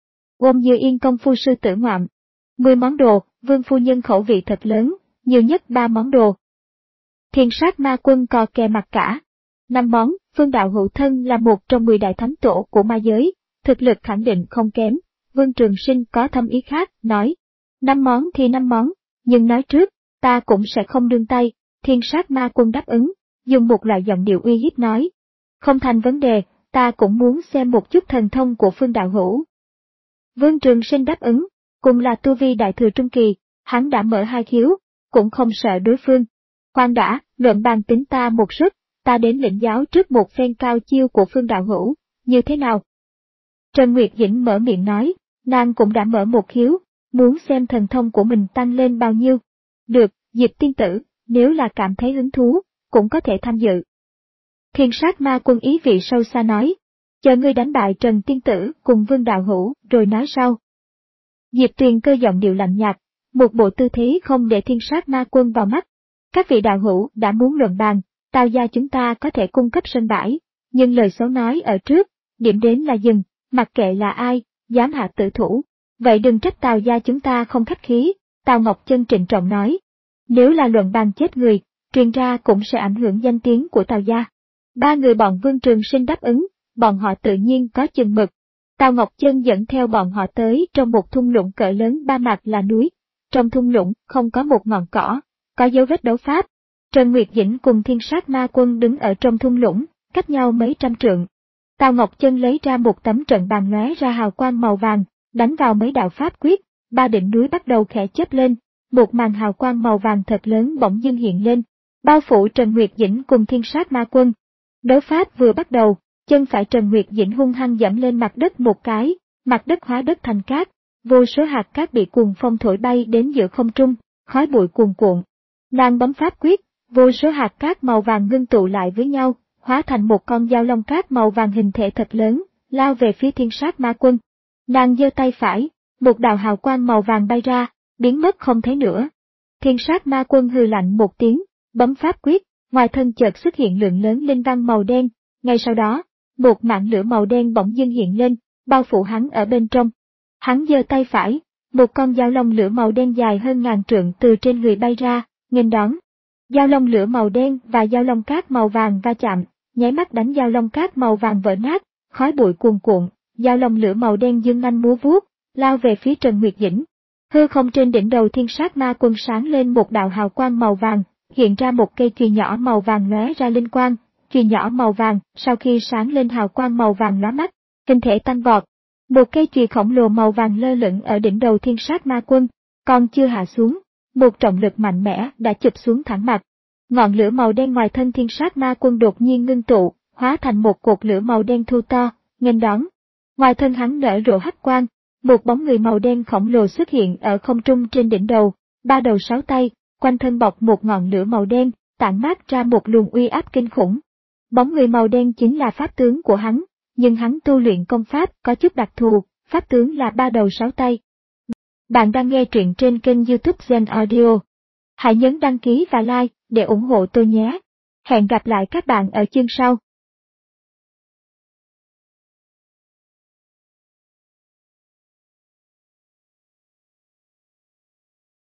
Gồm Dư Yên công phu sư tử ngoạm. mười món đồ, Vương phu nhân khẩu vị thật lớn, nhiều nhất ba món đồ. Thiên Sát Ma Quân co kè mặt cả. năm món, Phương đạo hữu thân là một trong mười đại thánh tổ của ma giới, thực lực khẳng định không kém. Vương Trường Sinh có thâm ý khác, nói. năm món thì năm món, nhưng nói trước, ta cũng sẽ không đương tay. Thiên Sát Ma Quân đáp ứng, dùng một loại giọng điệu uy hiếp nói. Không thành vấn đề, ta cũng muốn xem một chút thần thông của Phương đạo hữu. Vương Trường Sinh đáp ứng, cùng là tu vi đại thừa trung kỳ, hắn đã mở hai khiếu, cũng không sợ đối phương. Khoan đã, luận bàn tính ta một sức, ta đến lĩnh giáo trước một phen cao chiêu của Phương đạo hữu, như thế nào? Trần Nguyệt Dĩnh mở miệng nói, nàng cũng đã mở một khiếu, muốn xem thần thông của mình tăng lên bao nhiêu. Được, Diệp tiên tử, nếu là cảm thấy hứng thú, cũng có thể tham dự. Thiên Sát Ma Quân ý vị sâu xa nói, chờ ngươi đánh bại Trần tiên tử cùng Vương đạo hữu, rồi nói sau. Diệp Tuyền Cơ giọng điệu lạnh nhạt, một bộ tư thế không để Thiên Sát Ma Quân vào mắt. Các vị đạo hữu đã muốn luận bàn, Tào gia chúng ta có thể cung cấp sân bãi, nhưng lời xấu nói ở trước, điểm đến là dừng, mặc kệ là ai, dám hạ tử thủ. Vậy đừng trách Tào gia chúng ta không khách khí, Tào Ngọc Chân trịnh trọng nói. Nếu là luận bàn chết người, truyền ra cũng sẽ ảnh hưởng danh tiếng của Tào gia. Ba người bọn Vương Trường Sinh đáp ứng, bọn họ tự nhiên có chừng mực. Tào Ngọc Chân dẫn theo bọn họ tới trong một thung lũng cỡ lớn ba mặt là núi. trong thung lũng không có một ngọn cỏ, có dấu vết đấu pháp. Trần Nguyệt Dĩnh cùng Thiên Sát Ma Quân đứng ở trong thung lũng, cách nhau mấy trăm trượng. Tào Ngọc Chân lấy ra một tấm trận bàn lóe ra hào quang màu vàng, đánh vào mấy đạo pháp quyết, ba đỉnh núi bắt đầu khẽ chớp lên, một màn hào quang màu vàng thật lớn bỗng dưng hiện lên, bao phủ Trần Nguyệt Dĩnh cùng Thiên Sát Ma Quân. Đấu pháp vừa bắt đầu, chân phải Trần Nguyệt Dĩnh hung hăng dẫm lên mặt đất một cái, mặt đất hóa đất thành cát, vô số hạt cát bị cuồng phong thổi bay đến giữa không trung, khói bụi cuồn cuộn. Nàng bấm pháp quyết, vô số hạt cát màu vàng ngưng tụ lại với nhau, hóa thành một con dao long cát màu vàng hình thể thật lớn, lao về phía Thiên Sát Ma Quân. Nàng giơ tay phải, một đạo hào quang màu vàng bay ra, biến mất không thấy nữa. Thiên Sát Ma Quân hừ lạnh một tiếng, bấm pháp quyết, ngoài thân chợt xuất hiện lượng lớn linh văn màu đen, ngay sau đó, một mảng lửa màu đen bỗng dưng hiện lên, bao phủ hắn ở bên trong. Hắn giơ tay phải, một con dao long lửa màu đen dài hơn ngàn trượng từ trên người bay ra, nghênh đón. Dao long lửa màu đen và dao long cát màu vàng va chạm, nháy mắt đánh dao long cát màu vàng vỡ nát, khói bụi cuồn cuộn, dao long lửa màu đen dương nhanh múa vuốt, lao về phía Trần Nguyệt Dĩnh. Hư không trên đỉnh đầu Thiên Sát Ma Quân sáng lên một đạo hào quang màu vàng, hiện ra một cây chùy nhỏ màu vàng lóe ra linh quang, chùy nhỏ màu vàng sau khi sáng lên hào quang màu vàng lóa mắt, hình thể tăng vọt. Một cây chùy khổng lồ màu vàng lơ lửng ở đỉnh đầu Thiên Sát Ma Quân, còn chưa hạ xuống, một trọng lực mạnh mẽ đã chụp xuống thẳng mặt. Ngọn lửa màu đen ngoài thân Thiên Sát Ma Quân đột nhiên ngưng tụ, hóa thành một cột lửa màu đen thu to, nghênh đón. Ngoài thân hắn nở rộ hắc quang, một bóng người màu đen khổng lồ xuất hiện ở không trung trên đỉnh đầu, ba đầu sáu tay, quanh thân bọc một ngọn lửa màu đen, tản mát ra một luồng uy áp kinh khủng. Bóng người màu đen chính là pháp tướng của hắn, nhưng hắn tu luyện công pháp có chút đặc thù, pháp tướng là ba đầu sáu tay. Bạn đang nghe truyện trên kênh YouTube Zen Audio. Hãy nhấn đăng ký và like để ủng hộ tôi nhé. Hẹn gặp lại các bạn ở chương sau.